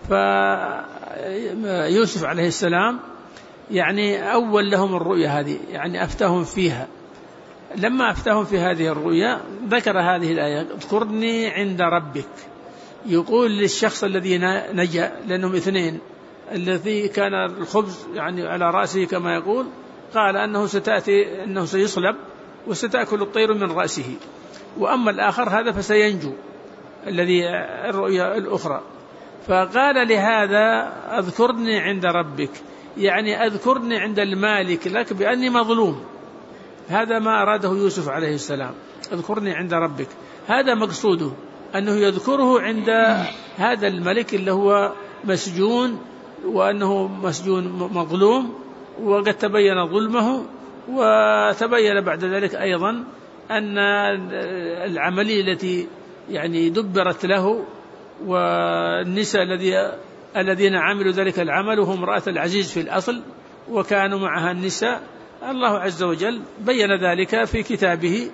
فيوسف عليه السلام يعني أول لهم الرؤيا هذه، يعني أفتهم فيها. لما أفتهم في هذه الرؤيا ذكر هذه الآية: اذكرني عند ربك. يقول للشخص الذي نجا، لأنهم 2، الذي كان الخبز يعني على رأسه كما يقول، قال أنه سيصلب وستأكل الطير من رأسه، وأما الآخر هذا فسينجو، الذي الرؤيا الأخرى. فقال لهذا: اذكرني عند ربك، يعني اذكرني عند المالك لك بأني مظلوم. هذا ما أراده يوسف عليه السلام، اذكرني عند ربك. هذا مقصوده، أنه يذكره عند هذا الملك اللي هو مسجون، وأنه مسجون مظلوم، وقد تبين ظلمه، وتبين بعد ذلك أيضا أن العملية التي يعني دبرت له، والنساء الذين عملوا ذلك العمل وهم امرأة العزيز في الأصل، وكانوا معها النساء، الله عز وجل بين ذلك في كتابه.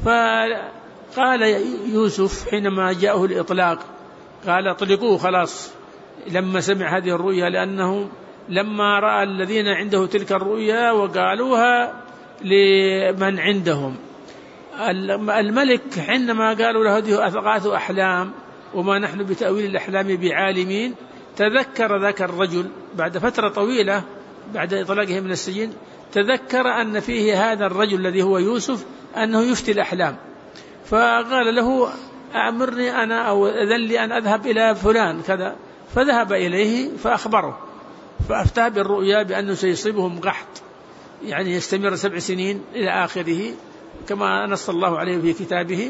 فقال يوسف حينما جاءه الإطلاق، قال: اطلقوه خلاص، لما سمع هذه الرؤيا، لأنه لما رأى الذين عنده تلك الرؤيا وقالوها لمن عندهم. الملك حينما قالوا له هذه أضغاث أحلام، وما نحن بتأويل الأحلام بعالمين. تذكر ذاك الرجل بعد فترة طويلة بعد إطلاقه من السجن، تذكر أن فيه هذا الرجل الذي هو يوسف أنه يفتي الأحلام، فقال له أمرني أنا أو أذن لي أن أذهب إلى فلان كذا، فذهب إليه فأخبره، فأفتاه بالرؤيا بأنه سيصيبهم قحط يعني يستمر 7 سنين إلى آخره كما نص الله عليه في كتابه.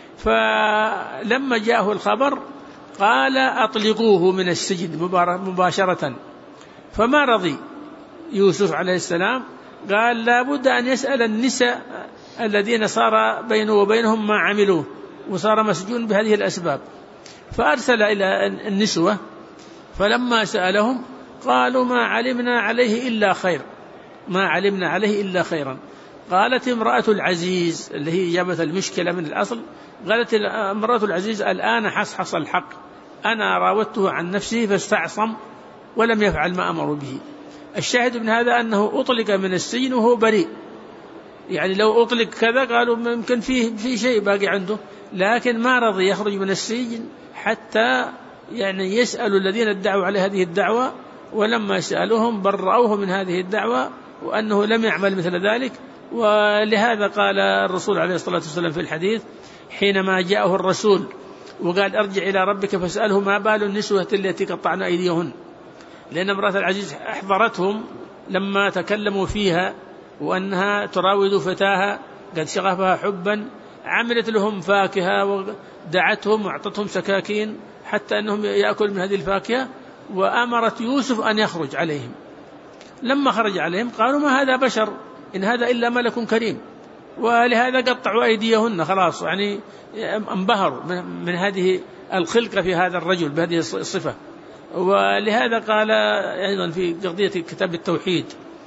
فلما جاءه الخبر قال أطلقوه من السجن مباشرة، فما رضي يوسف عليه السلام، قال لا بد أن يسأل النساء الذين صار بينه وبينهم ما عملوه وصار مسجون بهذه الأسباب. فأرسل إلى النسوة، فلما سألهم قالوا ما علمنا عليه إلا خير، ما علمنا عليه إلا خيرا. قالت امرأة العزيز اللي هي إجابة المشكلة من الأصل، قالت امرأة العزيز الآن حصحص الحق، أنا راودته عن نفسه فاستعصم ولم يفعل ما أمر به. الشاهد من هذا أنه أطلق من السجن وهو بريء، يعني لو أطلق كذا قالوا ممكن فيه شيء باقي عنده، لكن ما رضي يخرج من السجن حتى يعني يسأل الذين ادعوا عليه هذه الدعوة، ولما سألوهم برأوه من هذه الدعوة وأنه لم يعمل مثل ذلك. ولهذا قال الرسول عليه الصلاة والسلام في الحديث حينما جاءه الرسول وقال ارجع إلى ربك فاسأله ما بال النسوة التي قطعن أيديهن، لأن امرأة العزيز أحضرتهم لما تكلموا فيها وأنها تراود فتاها قد شغفها حبا، عملت لهم فاكهة ودعتهم وأعطتهم سكاكين حتى أنهم يأكل من هذه الفاكهة، وأمرت يوسف أن يخرج عليهم. لما خرج عليهم قالوا ما هذا بشر إن هذا إلا ملك كريم، ولهذا قطعوا أيديهن خلاص، يعني انبهروا من هذه الخلقة في هذا الرجل بهذه الصفة. ولهذا قال أيضا في قضية كتاب التوحيد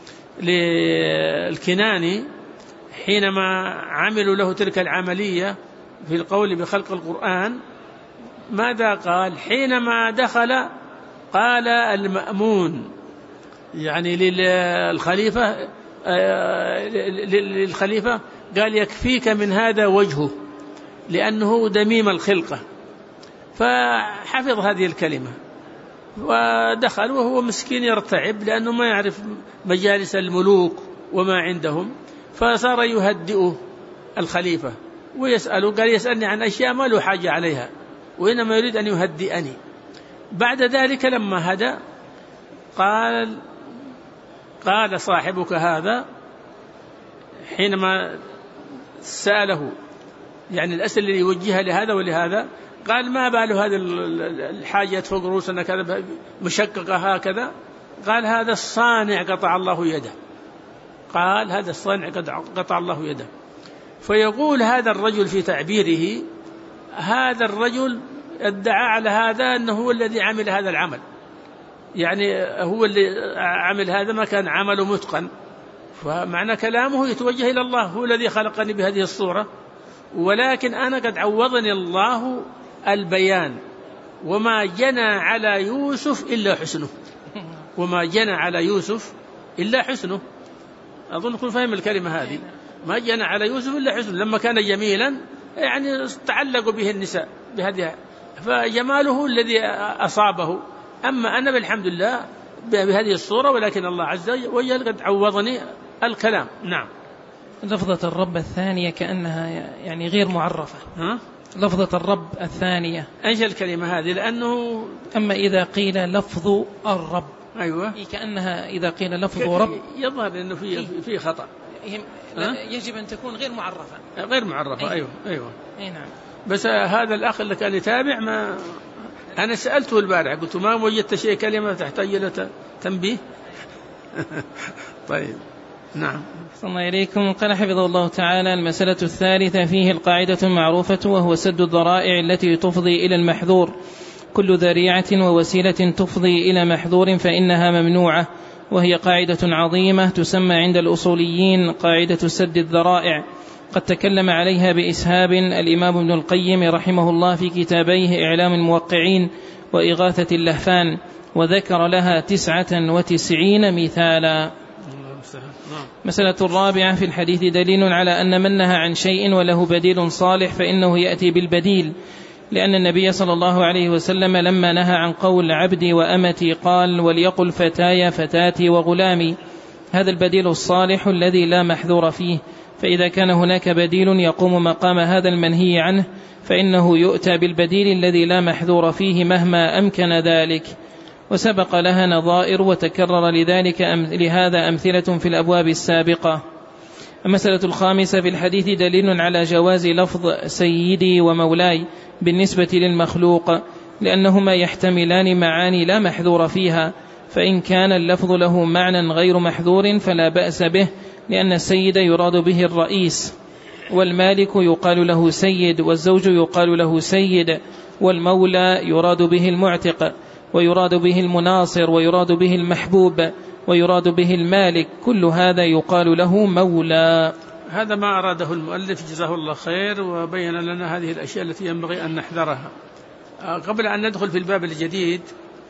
للكناني حينما عملوا له تلك العملية في القول بخلق القرآن ماذا قال؟ حينما دخل قال المأمون يعني للخليفة قال يكفيك من هذا وجهه لأنه دميم الخلقة، فحفظ هذه الكلمة ودخل وهو مسكين يرتعب لأنه ما يعرف مجالس الملوك وما عندهم، فصار يهدئه الخليفة ويسأله، قال يسألني عن أشياء ما له حاجة عليها وإنما يريد أن يهدئني. بعد ذلك لما هدى قال صاحبك هذا حينما سأله يعني الأسئلة اللي يوجهها لهذا ولهذا، قال ما بال هذه الحاجة فوق رؤوسنا كذا مشققة هكذا؟ قال هذا الصانع قطع الله يده، قال هذا الصانع قطع الله يده. فيقول هذا الرجل في تعبيره هذا الرجل ادعى على هذا أنه هو الذي عمل هذا العمل، يعني هو اللي عمل هذا ما كان عمله متقن، فمعنى كلامه يتوجه إلى الله هو الذي خلقني بهذه الصورة، ولكن أنا قد عوضني الله البيان وما جنى على يوسف إلا حسنه، وما جنى على يوسف إلا حسنه. أظن كل فهم الكلمة هذه، ما جنى على يوسف إلا حسنه، لما كان جميلا يعني تعلقوا به النساء بهذه، فجماله الذي أصابه، أما أنا بالحمد لله بهذه الصورة، ولكن الله عز وجل قد عوضني الكلام. نعم. لفظة الرب الثانية كأنها يعني غير معرفة. لفظة الرب الثانية أيش الكلمة هذه؟ لأنه أما إذا قيل لفظ الرب أيوة كأنها إذا قيل لفظ رب يظهر أنه في خطأ، يجب أن تكون غير معرفة. غير معرفة. أيوة. نعم. بس هذا الأخ اللي كان يتابع ما أنا سألته البارح قلت ما وجدت شيء كلمة تحتاج إلى تنبيه. طيب. نعم. صلى الله إليكم. قال حفظه الله تعالى: المسألة الثالثة فيه القاعدة المعروفة وهو سد الذرائع التي تفضي إلى المحذور، كل ذريعة ووسيلة تفضي إلى محذور فإنها ممنوعة، وهي قاعدة عظيمة تسمى عند الأصوليين قاعدة سد الذرائع. قد تكلم عليها بإسهاب الإمام ابن القيم رحمه الله في كتابيه إعلام الموقعين وإغاثة اللهفان، وذكر لها 99 مثالا. مسألة الرابعة في الحديث دليل على أن من نهى عن شيء وله بديل صالح فإنه يأتي بالبديل، لأن النبي صلى الله عليه وسلم لما نهى عن قول عبدي وأمتي قال وليقل فتاي فتاتي وغلامي. هذا البديل الصالح الذي لا محذور فيه، فإذا كان هناك بديل يقوم مقام هذا المنهي عنه فإنه يؤتى بالبديل الذي لا محذور فيه مهما أمكن ذلك. وسبق لها نظائر وتكرر لهذا أمثلة في الأبواب السابقة. المسألة الخامسة: في الحديث دليل على جواز لفظ سيدي ومولاي بالنسبة للمخلوق، لأنهما يحتملان معاني لا محذور فيها، فإن كان اللفظ له معنى غير محذور فلا بأس به، لأن السيد يراد به الرئيس، والمالك يقال له سيد، والزوج يقال له سيد، والمولى يراد به المعتق، ويراد به المناصر، ويراد به المحبوب، ويراد به المالك، كل هذا يقال له مولى. هذا ما أراده المؤلف جزاه الله خير، وبين لنا هذه الأشياء التي ينبغي أن نحذرها. قبل أن ندخل في الباب الجديد،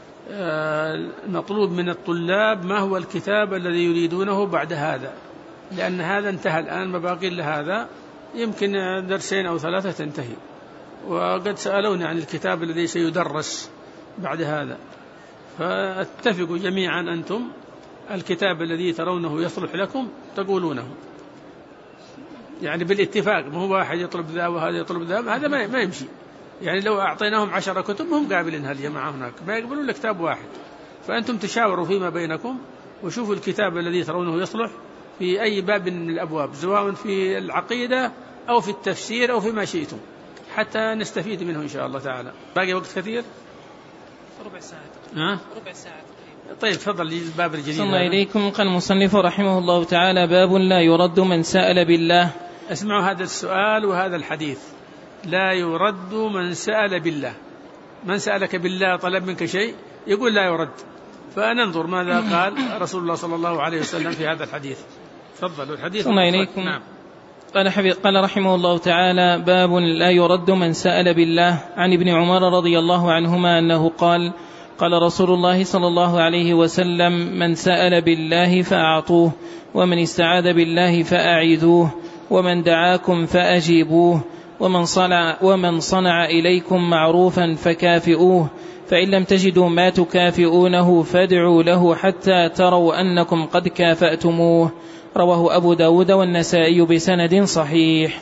مطلوب من الطلاب ما هو الكتاب الذي يريدونه بعد هذا، لأن هذا انتهى الآن، مباقي لهذا يمكن درسين أو 3 تنتهي، وقد سألوني عن الكتاب الذي سيدرس بعد هذا. فاتفقوا جميعا أنتم الكتاب الذي ترونه يصلح لكم تقولونه، يعني بالاتفاق، ما هو واحد يطلب ذا وهذا يطلب ذا، هذا ما يمشي. يعني لو أعطيناهم 10 كتب هم قابلين هالجماعة هناك، ما يقبلون لكتاب واحد. فأنتم تشاوروا فيما بينكم وشوفوا الكتاب الذي ترونه يصلح في أي باب من الأبواب، سواء في العقيدة أو في التفسير أو فيما شئتم، حتى نستفيد منه إن شاء الله تعالى. باقي وقت كثير؟ ربع ساعة. ربع ساعة. طيب تفضل الباب الجديد. صلى الله إليكم. قال المصنف رحمه الله تعالى: باب لا يرد من سأل بالله. اسمعوا هذا السؤال وهذا الحديث: لا يرد من سأل بالله. من سألك بالله طلب منك شيء يقول لا يرد. فننظر ماذا قال رسول الله صلى الله عليه وسلم في هذا الحديث. تفضلوا الحديث. صلى الله إليكم. نعم. قال رحمه الله تعالى: باب لا يرد من سأل بالله. عن ابن عمر رضي الله عنهما أنه قال: قال رسول الله صلى الله عليه وسلم: من سأل بالله فأعطوه، ومن استعاذ بالله فأعيذوه، ومن دعاكم فأجيبوه، ومن صنع إليكم معروفا فكافئوه، فإن لم تجدوا ما تكافئونه فادعوا له حتى تروا أنكم قد كافأتموه. رواه أبو داود والنسائي بسند صحيح.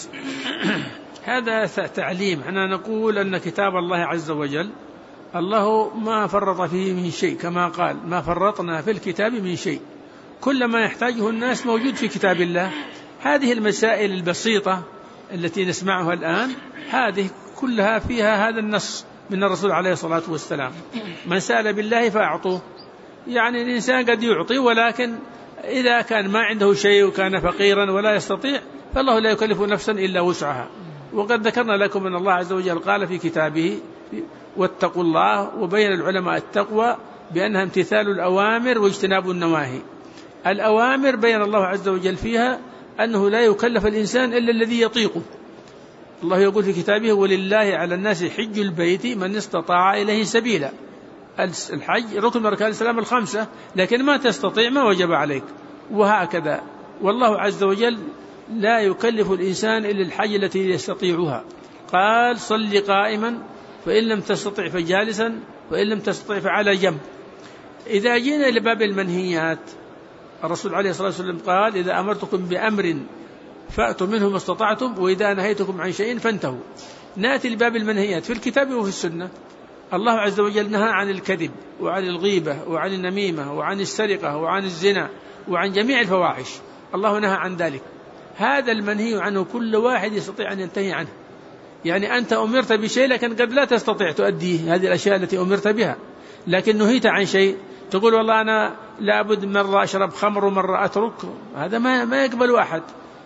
هذا تعليم. أنا نقول أن كتاب الله عز وجل الله ما فرط فيه من شيء، كما قال: ما فرطنا في الكتاب من شيء. كل ما يحتاجه الناس موجود في كتاب الله. هذه المسائل البسيطة التي نسمعها الآن هذه كلها فيها هذا النص من الرسول عليه الصلاة والسلام: من سأل بالله فأعطوه. يعني الإنسان قد يعطي، ولكن إذا كان ما عنده شيء وكان فقيرا ولا يستطيع فالله لا يكلف نفسا إلا وسعها. وقد ذكرنا لكم أن الله عز وجل قال في كتابه: واتقوا الله. وبين العلماء التقوى بأنها امتثال الأوامر واجتناب النواهي. الأوامر بين الله عز وجل فيها أنه لا يكلف الإنسان إلا الذي يطيقه. الله يقول في كتابه: ولله على الناس حج البيت من استطاع إليه سبيلا. الحج ركن من أركان الإسلام 5، لكن ما تستطيع ما وجب عليك. وهكذا والله عز وجل لا يكلف الإنسان إلا الحج التي يستطيعها. قال: صل قائما، فإن لم تستطع فجالسا، فإن لم تستطع فعلى جنب. إذا جينا إلى باب المنهيات، الرسول عليه الصلاة والسلام قال: إذا أمرتكم بأمر فأتوا منه ما استطعتم، وإذا نهيتكم عن شيء فانتهوا. نأتي لباب المنهيات في الكتاب وفي السنة. الله عز وجل نهى عن الكذب وعن الغيبة وعن النميمة وعن السرقة وعن الزنا وعن جميع الفواحش. الله نهى عن ذلك. هذا المنهي عنه كل واحد يستطيع أن ينتهي عنه. يعني أنت أمرت بشيء لكن قد لا تستطيع تؤديه هذه الأشياء التي أمرت بها، لكن نهيت عن شيء تقول: والله أنا لابد مرة أشرب خمر ومرة أترك. هذا ما يقبل أحد.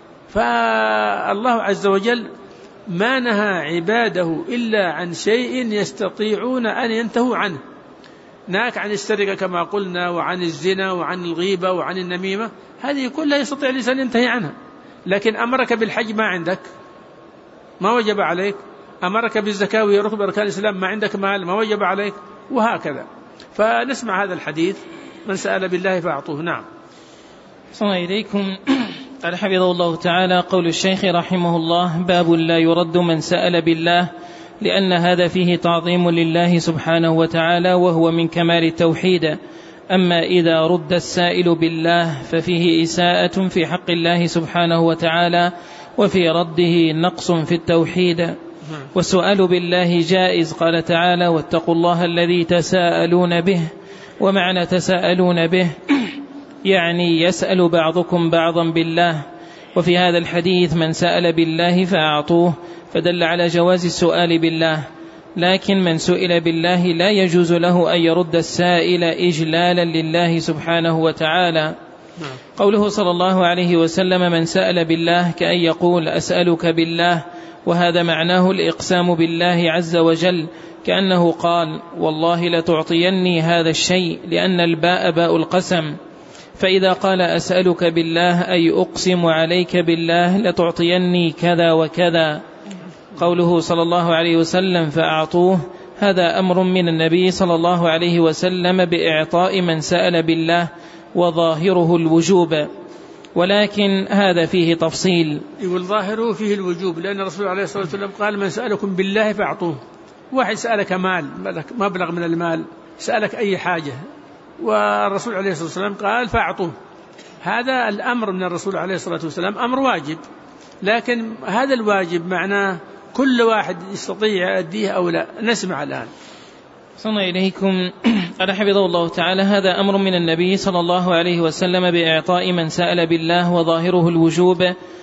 فالله عز وجل ما نهى عباده إلا عن شيء يستطيعون أن ينتهوا عنه. ناك عن السرقة كما قلنا، وعن الزنا وعن الغيبة وعن النميمة، هذه كلها يستطيع الإنسان ينتهي عنها. لكن أمرك بالحج ما عندك، ما وجب عليك. أمرك بالزكاة وهي ركن أركان الإسلام، ما عندك مال، ما وجب عليك، وهكذا. فنسمع هذا الحديث: من سأل بالله فأعطوه. نعم. صلى الله إليكم. قال حفظه الله تعالى: قول الشيخ رحمه الله: باب لا يرد من سأل بالله. لأن هذا فيه تعظيم لله سبحانه وتعالى وهو من كمال التوحيد. أما إذا رد السائل بالله ففيه إساءة في حق الله سبحانه وتعالى، وفي رده نقص في التوحيد. والسؤال بالله جائز، قال تعالى: واتقوا الله الذي تساءلون به. ومعنى تساءلون به يعني يسأل بعضكم بعضا بالله. وفي هذا الحديث: من سأل بالله فأعطوه، فدل على جواز السؤال بالله. لكن من سئل بالله لا يجوز له أن يرد السائل إجلالا لله سبحانه وتعالى. قوله صلى الله عليه وسلم: من سأل بالله، كأن يقول: أسألك بالله، وهذا معناه الإقسام بالله عز وجل، كأنه قال: والله لتعطيني هذا الشيء، لأن الباء باء القسم. فإذا قال: أسألك بالله أي أقسم عليك بالله لتعطيني كذا وكذا. قوله صلى الله عليه وسلم: فأعطوه، هذا أمر من النبي صلى الله عليه وسلم بإعطاء من سأل بالله، وظاهره الوجوب، ولكن هذا فيه تفصيل. يقول ظاهره فيه الوجوب، لأن الرسول عليه الصلاة والسلام قال: من سألكم بالله فأعطوه. واحد سألك مال، مبلغ من المال، سألك أي حاجة، والرسول عليه الصلاة والسلام قال: فأعطوه. هذا الأمر من الرسول عليه الصلاة والسلام أمر واجب، لكن هذا الواجب معناه كل واحد يستطيع يؤديه أو لا. نسمع الآن. صلى إليكم. قال حفظه الله تعالى: هذا أمر من النبي صلى الله عليه وسلم بإعطاء من سأل بالله، وظاهره الوجوب،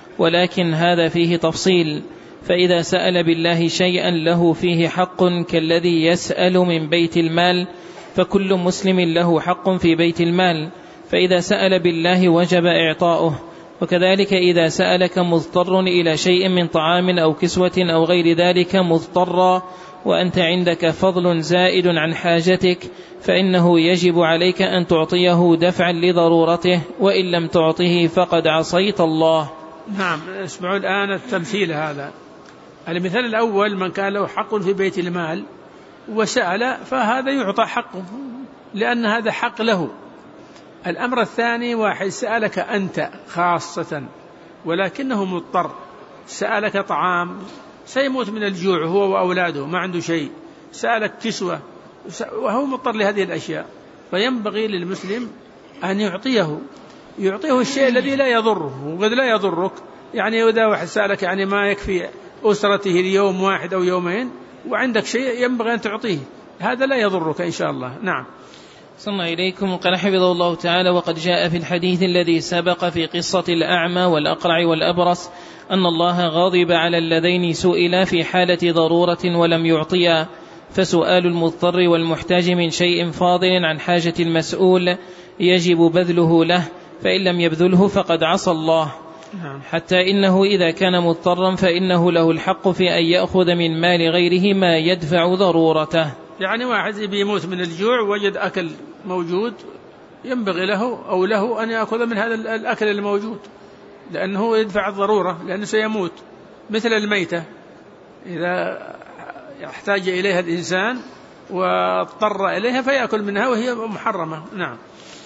ولكن هذا فيه تفصيل. فإذا سأل بالله شيئا له فيه حق كالذي يسأل من بيت المال، فكل مسلم له حق في بيت المال، فإذا سأل بالله وجب إعطاؤه. وكذلك إذا سألك مضطر إلى شيء من طعام أو كسوة أو غير ذلك مضطرا، وأنت عندك فضل زائد عن حاجتك، فإنه يجب عليك أن تعطيه دفعا لضرورته، وإن لم تعطه فقد عصيت الله. نعم. اسمعوا الآن التمثيل هذا. المثال الأول: من كان له حق في بيت المال وسأل، فهذا يعطى حقه لأن هذا حق له. الأمر الثاني: واحد سألك أنت خاصة ولكنه مضطر، سألك طعام، سيموت من الجوع هو وأولاده، ما عنده شيء، سألك كسوة وهو مضطر لهذه الأشياء، فينبغي للمسلم أن يعطيه الشيء الذي لا يضره، وقد لا يضرك. يعني إذا واحد سألك يعني ما يكفي أسرته ليوم واحد أو يومين وعندك شيء ينبغي أن تعطيه، هذا لا يضرك إن شاء الله. نعم. صلى إليكم. قال حفظه الله تعالى: وقد جاء في الحديث الذي سبق في قصة الأعمى والأقرع والأبرص أن الله غضب على اللذين سئلا في حالة ضرورة ولم يعطيا، فسؤال المضطر والمحتاج من شيء فاضل عن حاجة المسؤول يجب بذله له، فإن لم يبذله فقد عصى الله. حتى إنه إذا كان مضطرا فإنه له الحق في أن يأخذ من مال غيره ما يدفع ضرورته. يعني واحد بيموت من الجوع وجد أكل موجود، ينبغي له أو له أن يأخذ من هذا الأكل الموجود، لأنه يدفع الضرورة، لأنه سيموت. مثل الميتة إذا احتاج إليها الإنسان واضطر إليها فيأكل منها وهي محرمة. نعم.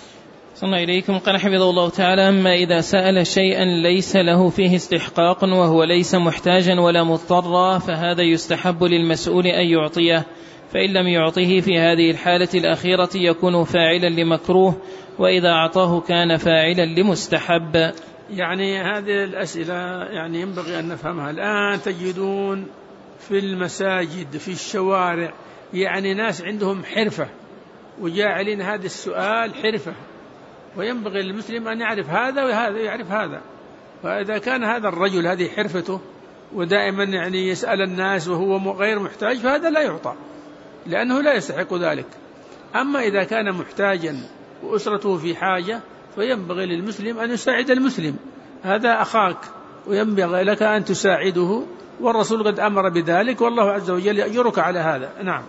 صلى إليكم. قال حفظه الله تعالى: أما إذا سأل شيئا ليس له فيه استحقاق وهو ليس محتاجا ولا مضطرا، فهذا يستحب للمسؤول أن يعطيه، فإن لم يعطيه في هذه الحالة الأخيرة يكون فاعلا لمكروه، وإذا أعطاه كان فاعلا لمستحب. يعني هذه الأسئلة يعني ينبغي أن نفهمها. الآن تجدون في المساجد في الشوارع يعني ناس عندهم حرفة وجاعلين هذا السؤال حرفة، وينبغي للمسلم أن يعرف هذا وهذا يعرف هذا. فإذا كان هذا الرجل هذه حرفته ودائما يعني يسأل الناس وهو غير محتاج، فهذا لا يعطى لأنه لا يستحق ذلك. أما إذا كان محتاجا وأسرته في حاجة فينبغي للمسلم أن يساعد المسلم، هذا أخاك وينبغي لك أن تساعده، والرسول قد أمر بذلك، والله عز وجل يأجرك على هذا. نعم.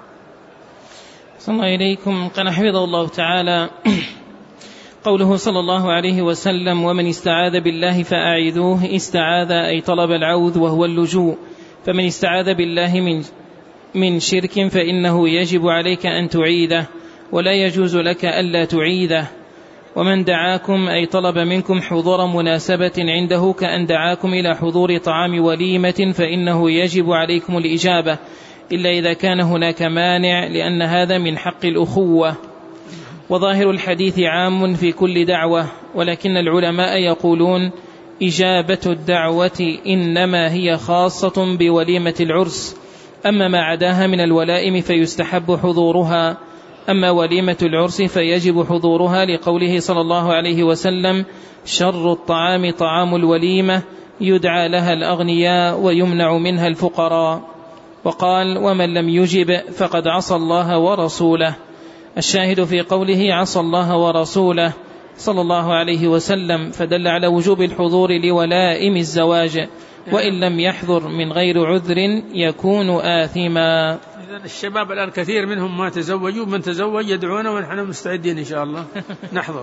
صلى الله إليكم. قال حفظه الله تعالى: قوله صلى الله عليه وسلم: ومن استعاذ بالله فأعيذوه. استعاذ أي طلب العوذ وهو اللجوء، فمن استعاذ بالله من شرك فإنه يجب عليك أن تعيذه، ولا يجوز لك ألا تعيذه. ومن دعاكم أي طلب منكم حضور مناسبة عنده كأن دعاكم إلى حضور طعام وليمة فإنه يجب عليكم الإجابة، إلا إذا كان هناك مانع، لأن هذا من حق الأخوة. وظاهر الحديث عام في كل دعوة، ولكن العلماء يقولون إجابة الدعوة إنما هي خاصة بوليمة العرس، أما ما عداها من الولائم فيستحب حضورها، أما وليمة العرس فيجب حضورها، لقوله صلى الله عليه وسلم: شر الطعام طعام الوليمة يدعى لها الأغنياء ويمنع منها الفقراء. وقال: ومن لم يجب فقد عصى الله ورسوله. الشاهد في قوله عصى الله ورسوله صلى الله عليه وسلم، فدل على وجوب الحضور لولائم الزواج، وإن لم يحضر من غير عذر يكون آثما. إذن الشباب الآن كثير منهم ما تزوجوا، من تزوج يدعونا ونحن مستعدين إن شاء الله نحضر.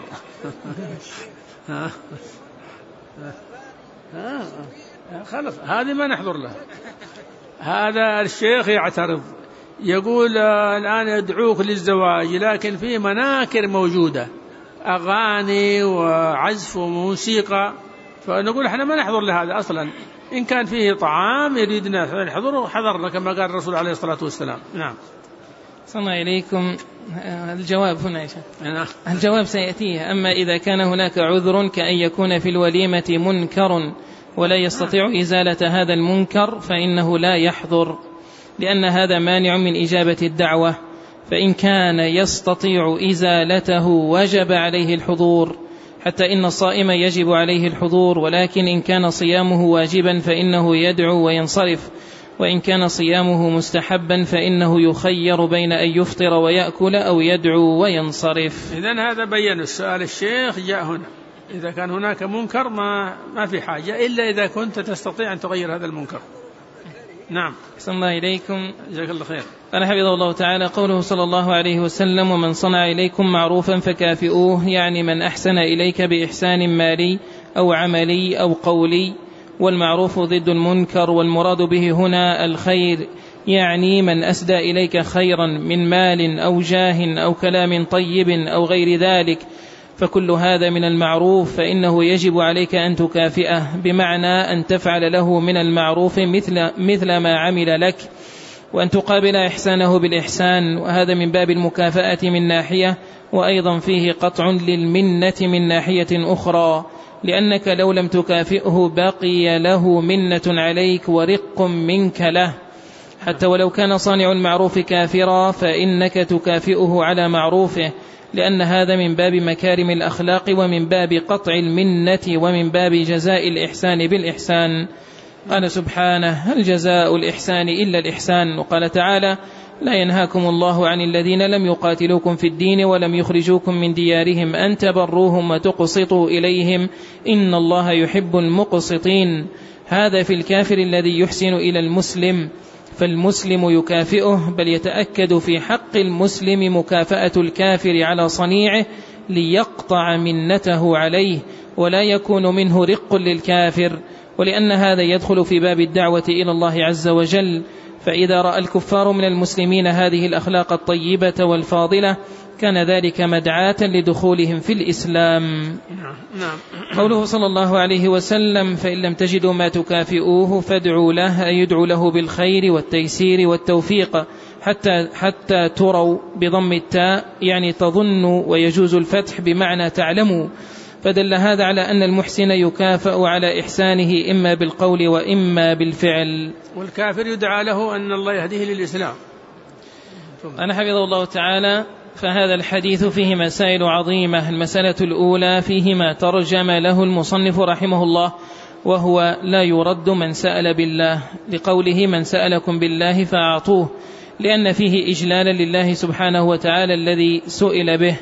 خلص هذه ما نحضر له. هذا الشيخ يعترض يقول الآن يدعوك للزواج، لكن في مناكر موجودة، أغاني وعزف وموسيقى، فنقول احنا ما نحضر لهذا أصلا. إن كان فيه طعام يريدنا الحضور حضرنا كما قال الرسول عليه الصلاة والسلام. نعم. صلى إليكم. الجواب هنا يا شيخ. الجواب سيأتيه. أما إذا كان هناك عذر كأن يكون في الوليمة منكر ولا يستطيع إزالة هذا المنكر فإنه لا يحضر، لأن هذا مانع من إجابة الدعوة. فإن كان يستطيع إزالته وجب عليه الحضور، حتى إن الصائم يجب عليه الحضور، ولكن إن كان صيامه واجبا فإنه يدعو وينصرف، وإن كان صيامه مستحبا فإنه يخير بين أن يفطر ويأكل أو يدعو وينصرف. إذن هذا بيّن السؤال الشيخ جاء هنا. إذا كان هناك منكر ما في حاجة، إلا إذا كنت تستطيع أن تغير هذا المنكر. نعم. صلى الله إليكم. جزاك الله خير. قال حفظه الله تعالى: قوله صلى الله عليه وسلم: ومن صنع إليكم معروفا فكافئوه، يعني من أحسن إليك بإحسان مالي أو عملي أو قولي. والمعروف ضد المنكر، والمراد به هنا الخير، يعني من أسدى إليك خيرا من مال أو جاه أو كلام طيب أو غير ذلك، فكل هذا من المعروف، فإنه يجب عليك أن تكافئه، بمعنى أن تفعل له من المعروف مثل ما عمل لك، وأن تقابل إحسانه بالإحسان. وهذا من باب المكافأة من ناحية، وأيضا فيه قطع للمنة من ناحية أخرى، لأنك لو لم تكافئه بقي له منة عليك ورق منك له، حتى ولو كان صانع المعروف كافرا فإنك تكافئه على معروفه، لأن هذا من باب مكارم الأخلاق، ومن باب قطع المنة، ومن باب جزاء الإحسان بالإحسان. قال سبحانه: هل جزاء الإحسان إلا الإحسان. وقال تعالى: لا ينهاكم الله عن الذين لم يقاتلوكم في الدين ولم يخرجوكم من ديارهم أن تبروهم وتقسطوا إليهم إن الله يحب المقسطين. هذا في الكافر الذي يحسن إلى المسلم، فالمسلم يكافئه، بل يتأكد في حق المسلم مكافأة الكافر على صنيعه ليقطع منته عليه، ولا يكون منه رق للكافر، ولأن هذا يدخل في باب الدعوة إلى الله عز وجل. فإذا رأى الكفار من المسلمين هذه الأخلاق الطيبة والفاضلة كان ذلك مدعاة لدخولهم في الإسلام. قوله صلى الله عليه وسلم: فإن لم تجدوا ما تكافئوه فادعوا له، أي يدعوا له بالخير والتيسير والتوفيق، حتى تروا بضم التاء، يعني تظنوا، ويجوز الفتح بمعنى تعلموا. فدل هذا على أن المحسن يكافأ على إحسانه إما بالقول وإما بالفعل. والكافر يدعى له أن الله يهديه للإسلام. أنا حفظه الله تعالى. فهذا الحديث فيه مسائل عظيمة. المسألة الأولى فيه ما ترجم له المصنف رحمه الله، وهو لا يرد من سأل بالله، لقوله: من سألكم بالله فأعطوه، لأن فيه إجلالا لله سبحانه وتعالى الذي سئل به،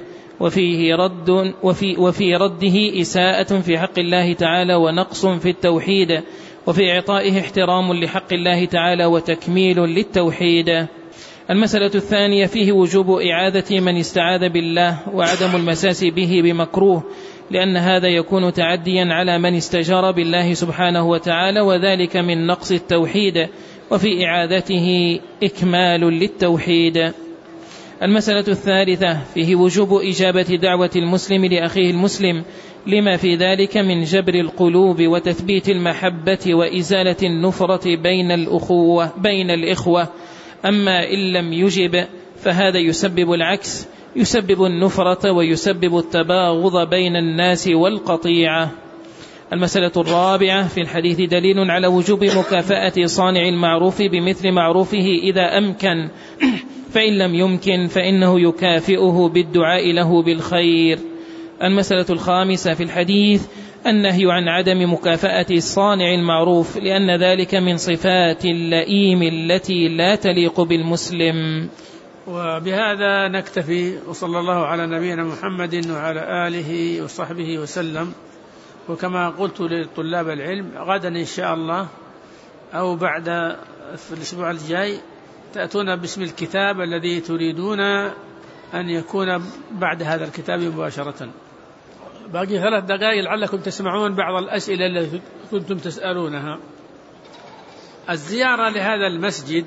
وفي رده إساءة في حق الله تعالى ونقص في التوحيد، وفي إعطائه احترام لحق الله تعالى وتكميل للتوحيد. المسألة الثانية فيه وجوب إعادة من استعاذ بالله، وعدم المساس به بمكروه، لأن هذا يكون تعديا على من استجار بالله سبحانه وتعالى، وذلك من نقص التوحيد، وفي إعادته إكمال للتوحيد. المسألة الثالثة فيه وجوب إجابة دعوة المسلم لأخيه المسلم، لما في ذلك من جبر القلوب وتثبيت المحبة وإزالة النفرة بين الإخوة، أما إن لم يجب فهذا يسبب العكس، يسبب النفرة ويسبب التباغض بين الناس والقطيعة. المسألة الرابعة: في الحديث دليل على وجوب مكافأة صانع المعروف بمثل معروفه إذا أمكن، فإن لم يمكن فإنه يكافئه بالدعاء له بالخير. المسألة الخامسة: في الحديث النهي عن عدم مكافأة صانع المعروف، لأن ذلك من صفات اللئيم التي لا تليق بالمسلم. وبهذا نكتفي، وصلى الله على نبينا محمد وعلى آله وصحبه وسلم. وكما قلت لطلاب العلم، غدا إن شاء الله أو بعد في الأسبوع الجاي تأتون باسم الكتاب الذي تريدون أن يكون بعد هذا الكتاب مباشرة. باقي 3 دقائق لعلكم تسمعون بعض الأسئلة التي كنتم تسألونها. الزيارة لهذا المسجد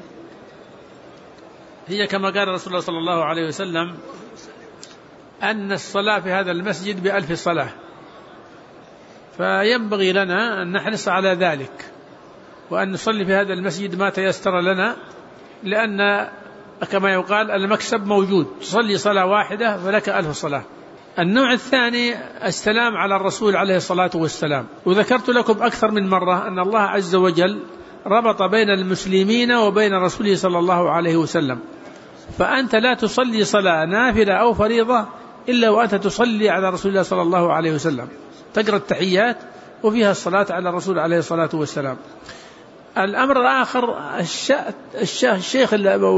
هي كما قال رسول الله صلى الله عليه وسلم أن الصلاة في هذا المسجد ب1000 صلاة، فينبغي لنا أن نحرص على ذلك وأن نصلي في هذا المسجد ما تيسر لنا، لأن كما يقال المكسب موجود، تصلي صلاة واحدة فلك 1000 صلاة. النوع الثاني السلام على الرسول عليه الصلاة والسلام. وذكرت لكم أكثر من مرة أن الله عز وجل ربط بين المسلمين وبين رسوله صلى الله عليه وسلم، فأنت لا تصلي صلاة نافلة أو فريضة إلا وأنت تصلي على رسول الله صلى الله عليه وسلم، تقرأ التحيات وفيها الصلاة على الرسول عليه الصلاة والسلام. الأمر الآخر الشيخ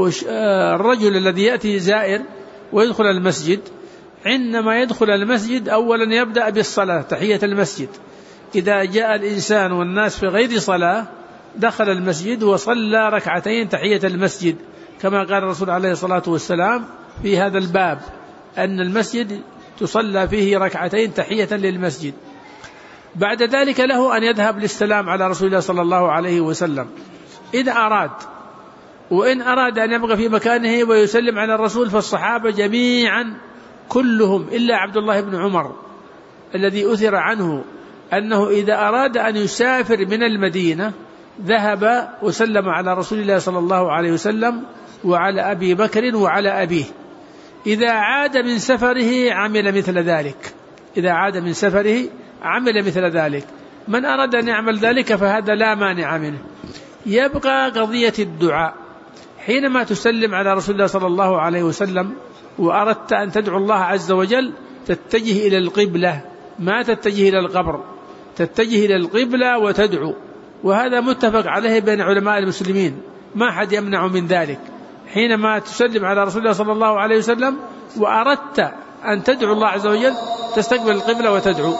الرجل الذي يأتي زائر ويدخل المسجد، عندما يدخل المسجد أولا يبدأ بالصلاة تحية المسجد. إذا جاء الإنسان والناس في غير صلاة دخل المسجد وصلى 2 تحية المسجد، كما قال الرسول عليه الصلاة والسلام في هذا الباب أن المسجد تصلى فيه 2 تحية للمسجد. بعد ذلك له أن يذهب للسلام على رسول الله صلى الله عليه وسلم إذا أراد، وإن أراد أن يبقى في مكانه ويسلم على الرسول، فالصحابة جميعا كلهم إلا عبد الله بن عمر الذي أثر عنه أنه إذا أراد أن يسافر من المدينة ذهب وسلم على رسول الله صلى الله عليه وسلم وعلى أبي بكر وعلى أبيه. إذا عاد من سفره عمل مثل ذلك، إذا عاد من سفره عمل مثل ذلك. من أراد أن يعمل ذلك فهذا لا مانع منه. يبقى قضية الدعاء، حينما تسلم على رسول الله صلى الله عليه وسلم وأردت أن تدعو الله عز وجل تتجه إلى القبلة، ما تتجه إلى القبر، تتجه إلى القبلة وتدعو، وهذا متفق عليه بين علماء المسلمين، ما حد يمنع من ذلك. حينما تسلم على رسول الله صلى الله عليه وسلم وأردت أن تدعو الله عز وجل تستقبل القبلة وتدعو.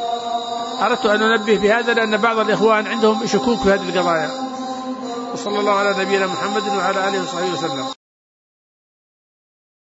أردت أن أنبه بهذا لأن بعض الإخوان عندهم شكوك في هذه القضايا. وصلى الله على نبينا محمد وعلى آله وصحبه وسلم.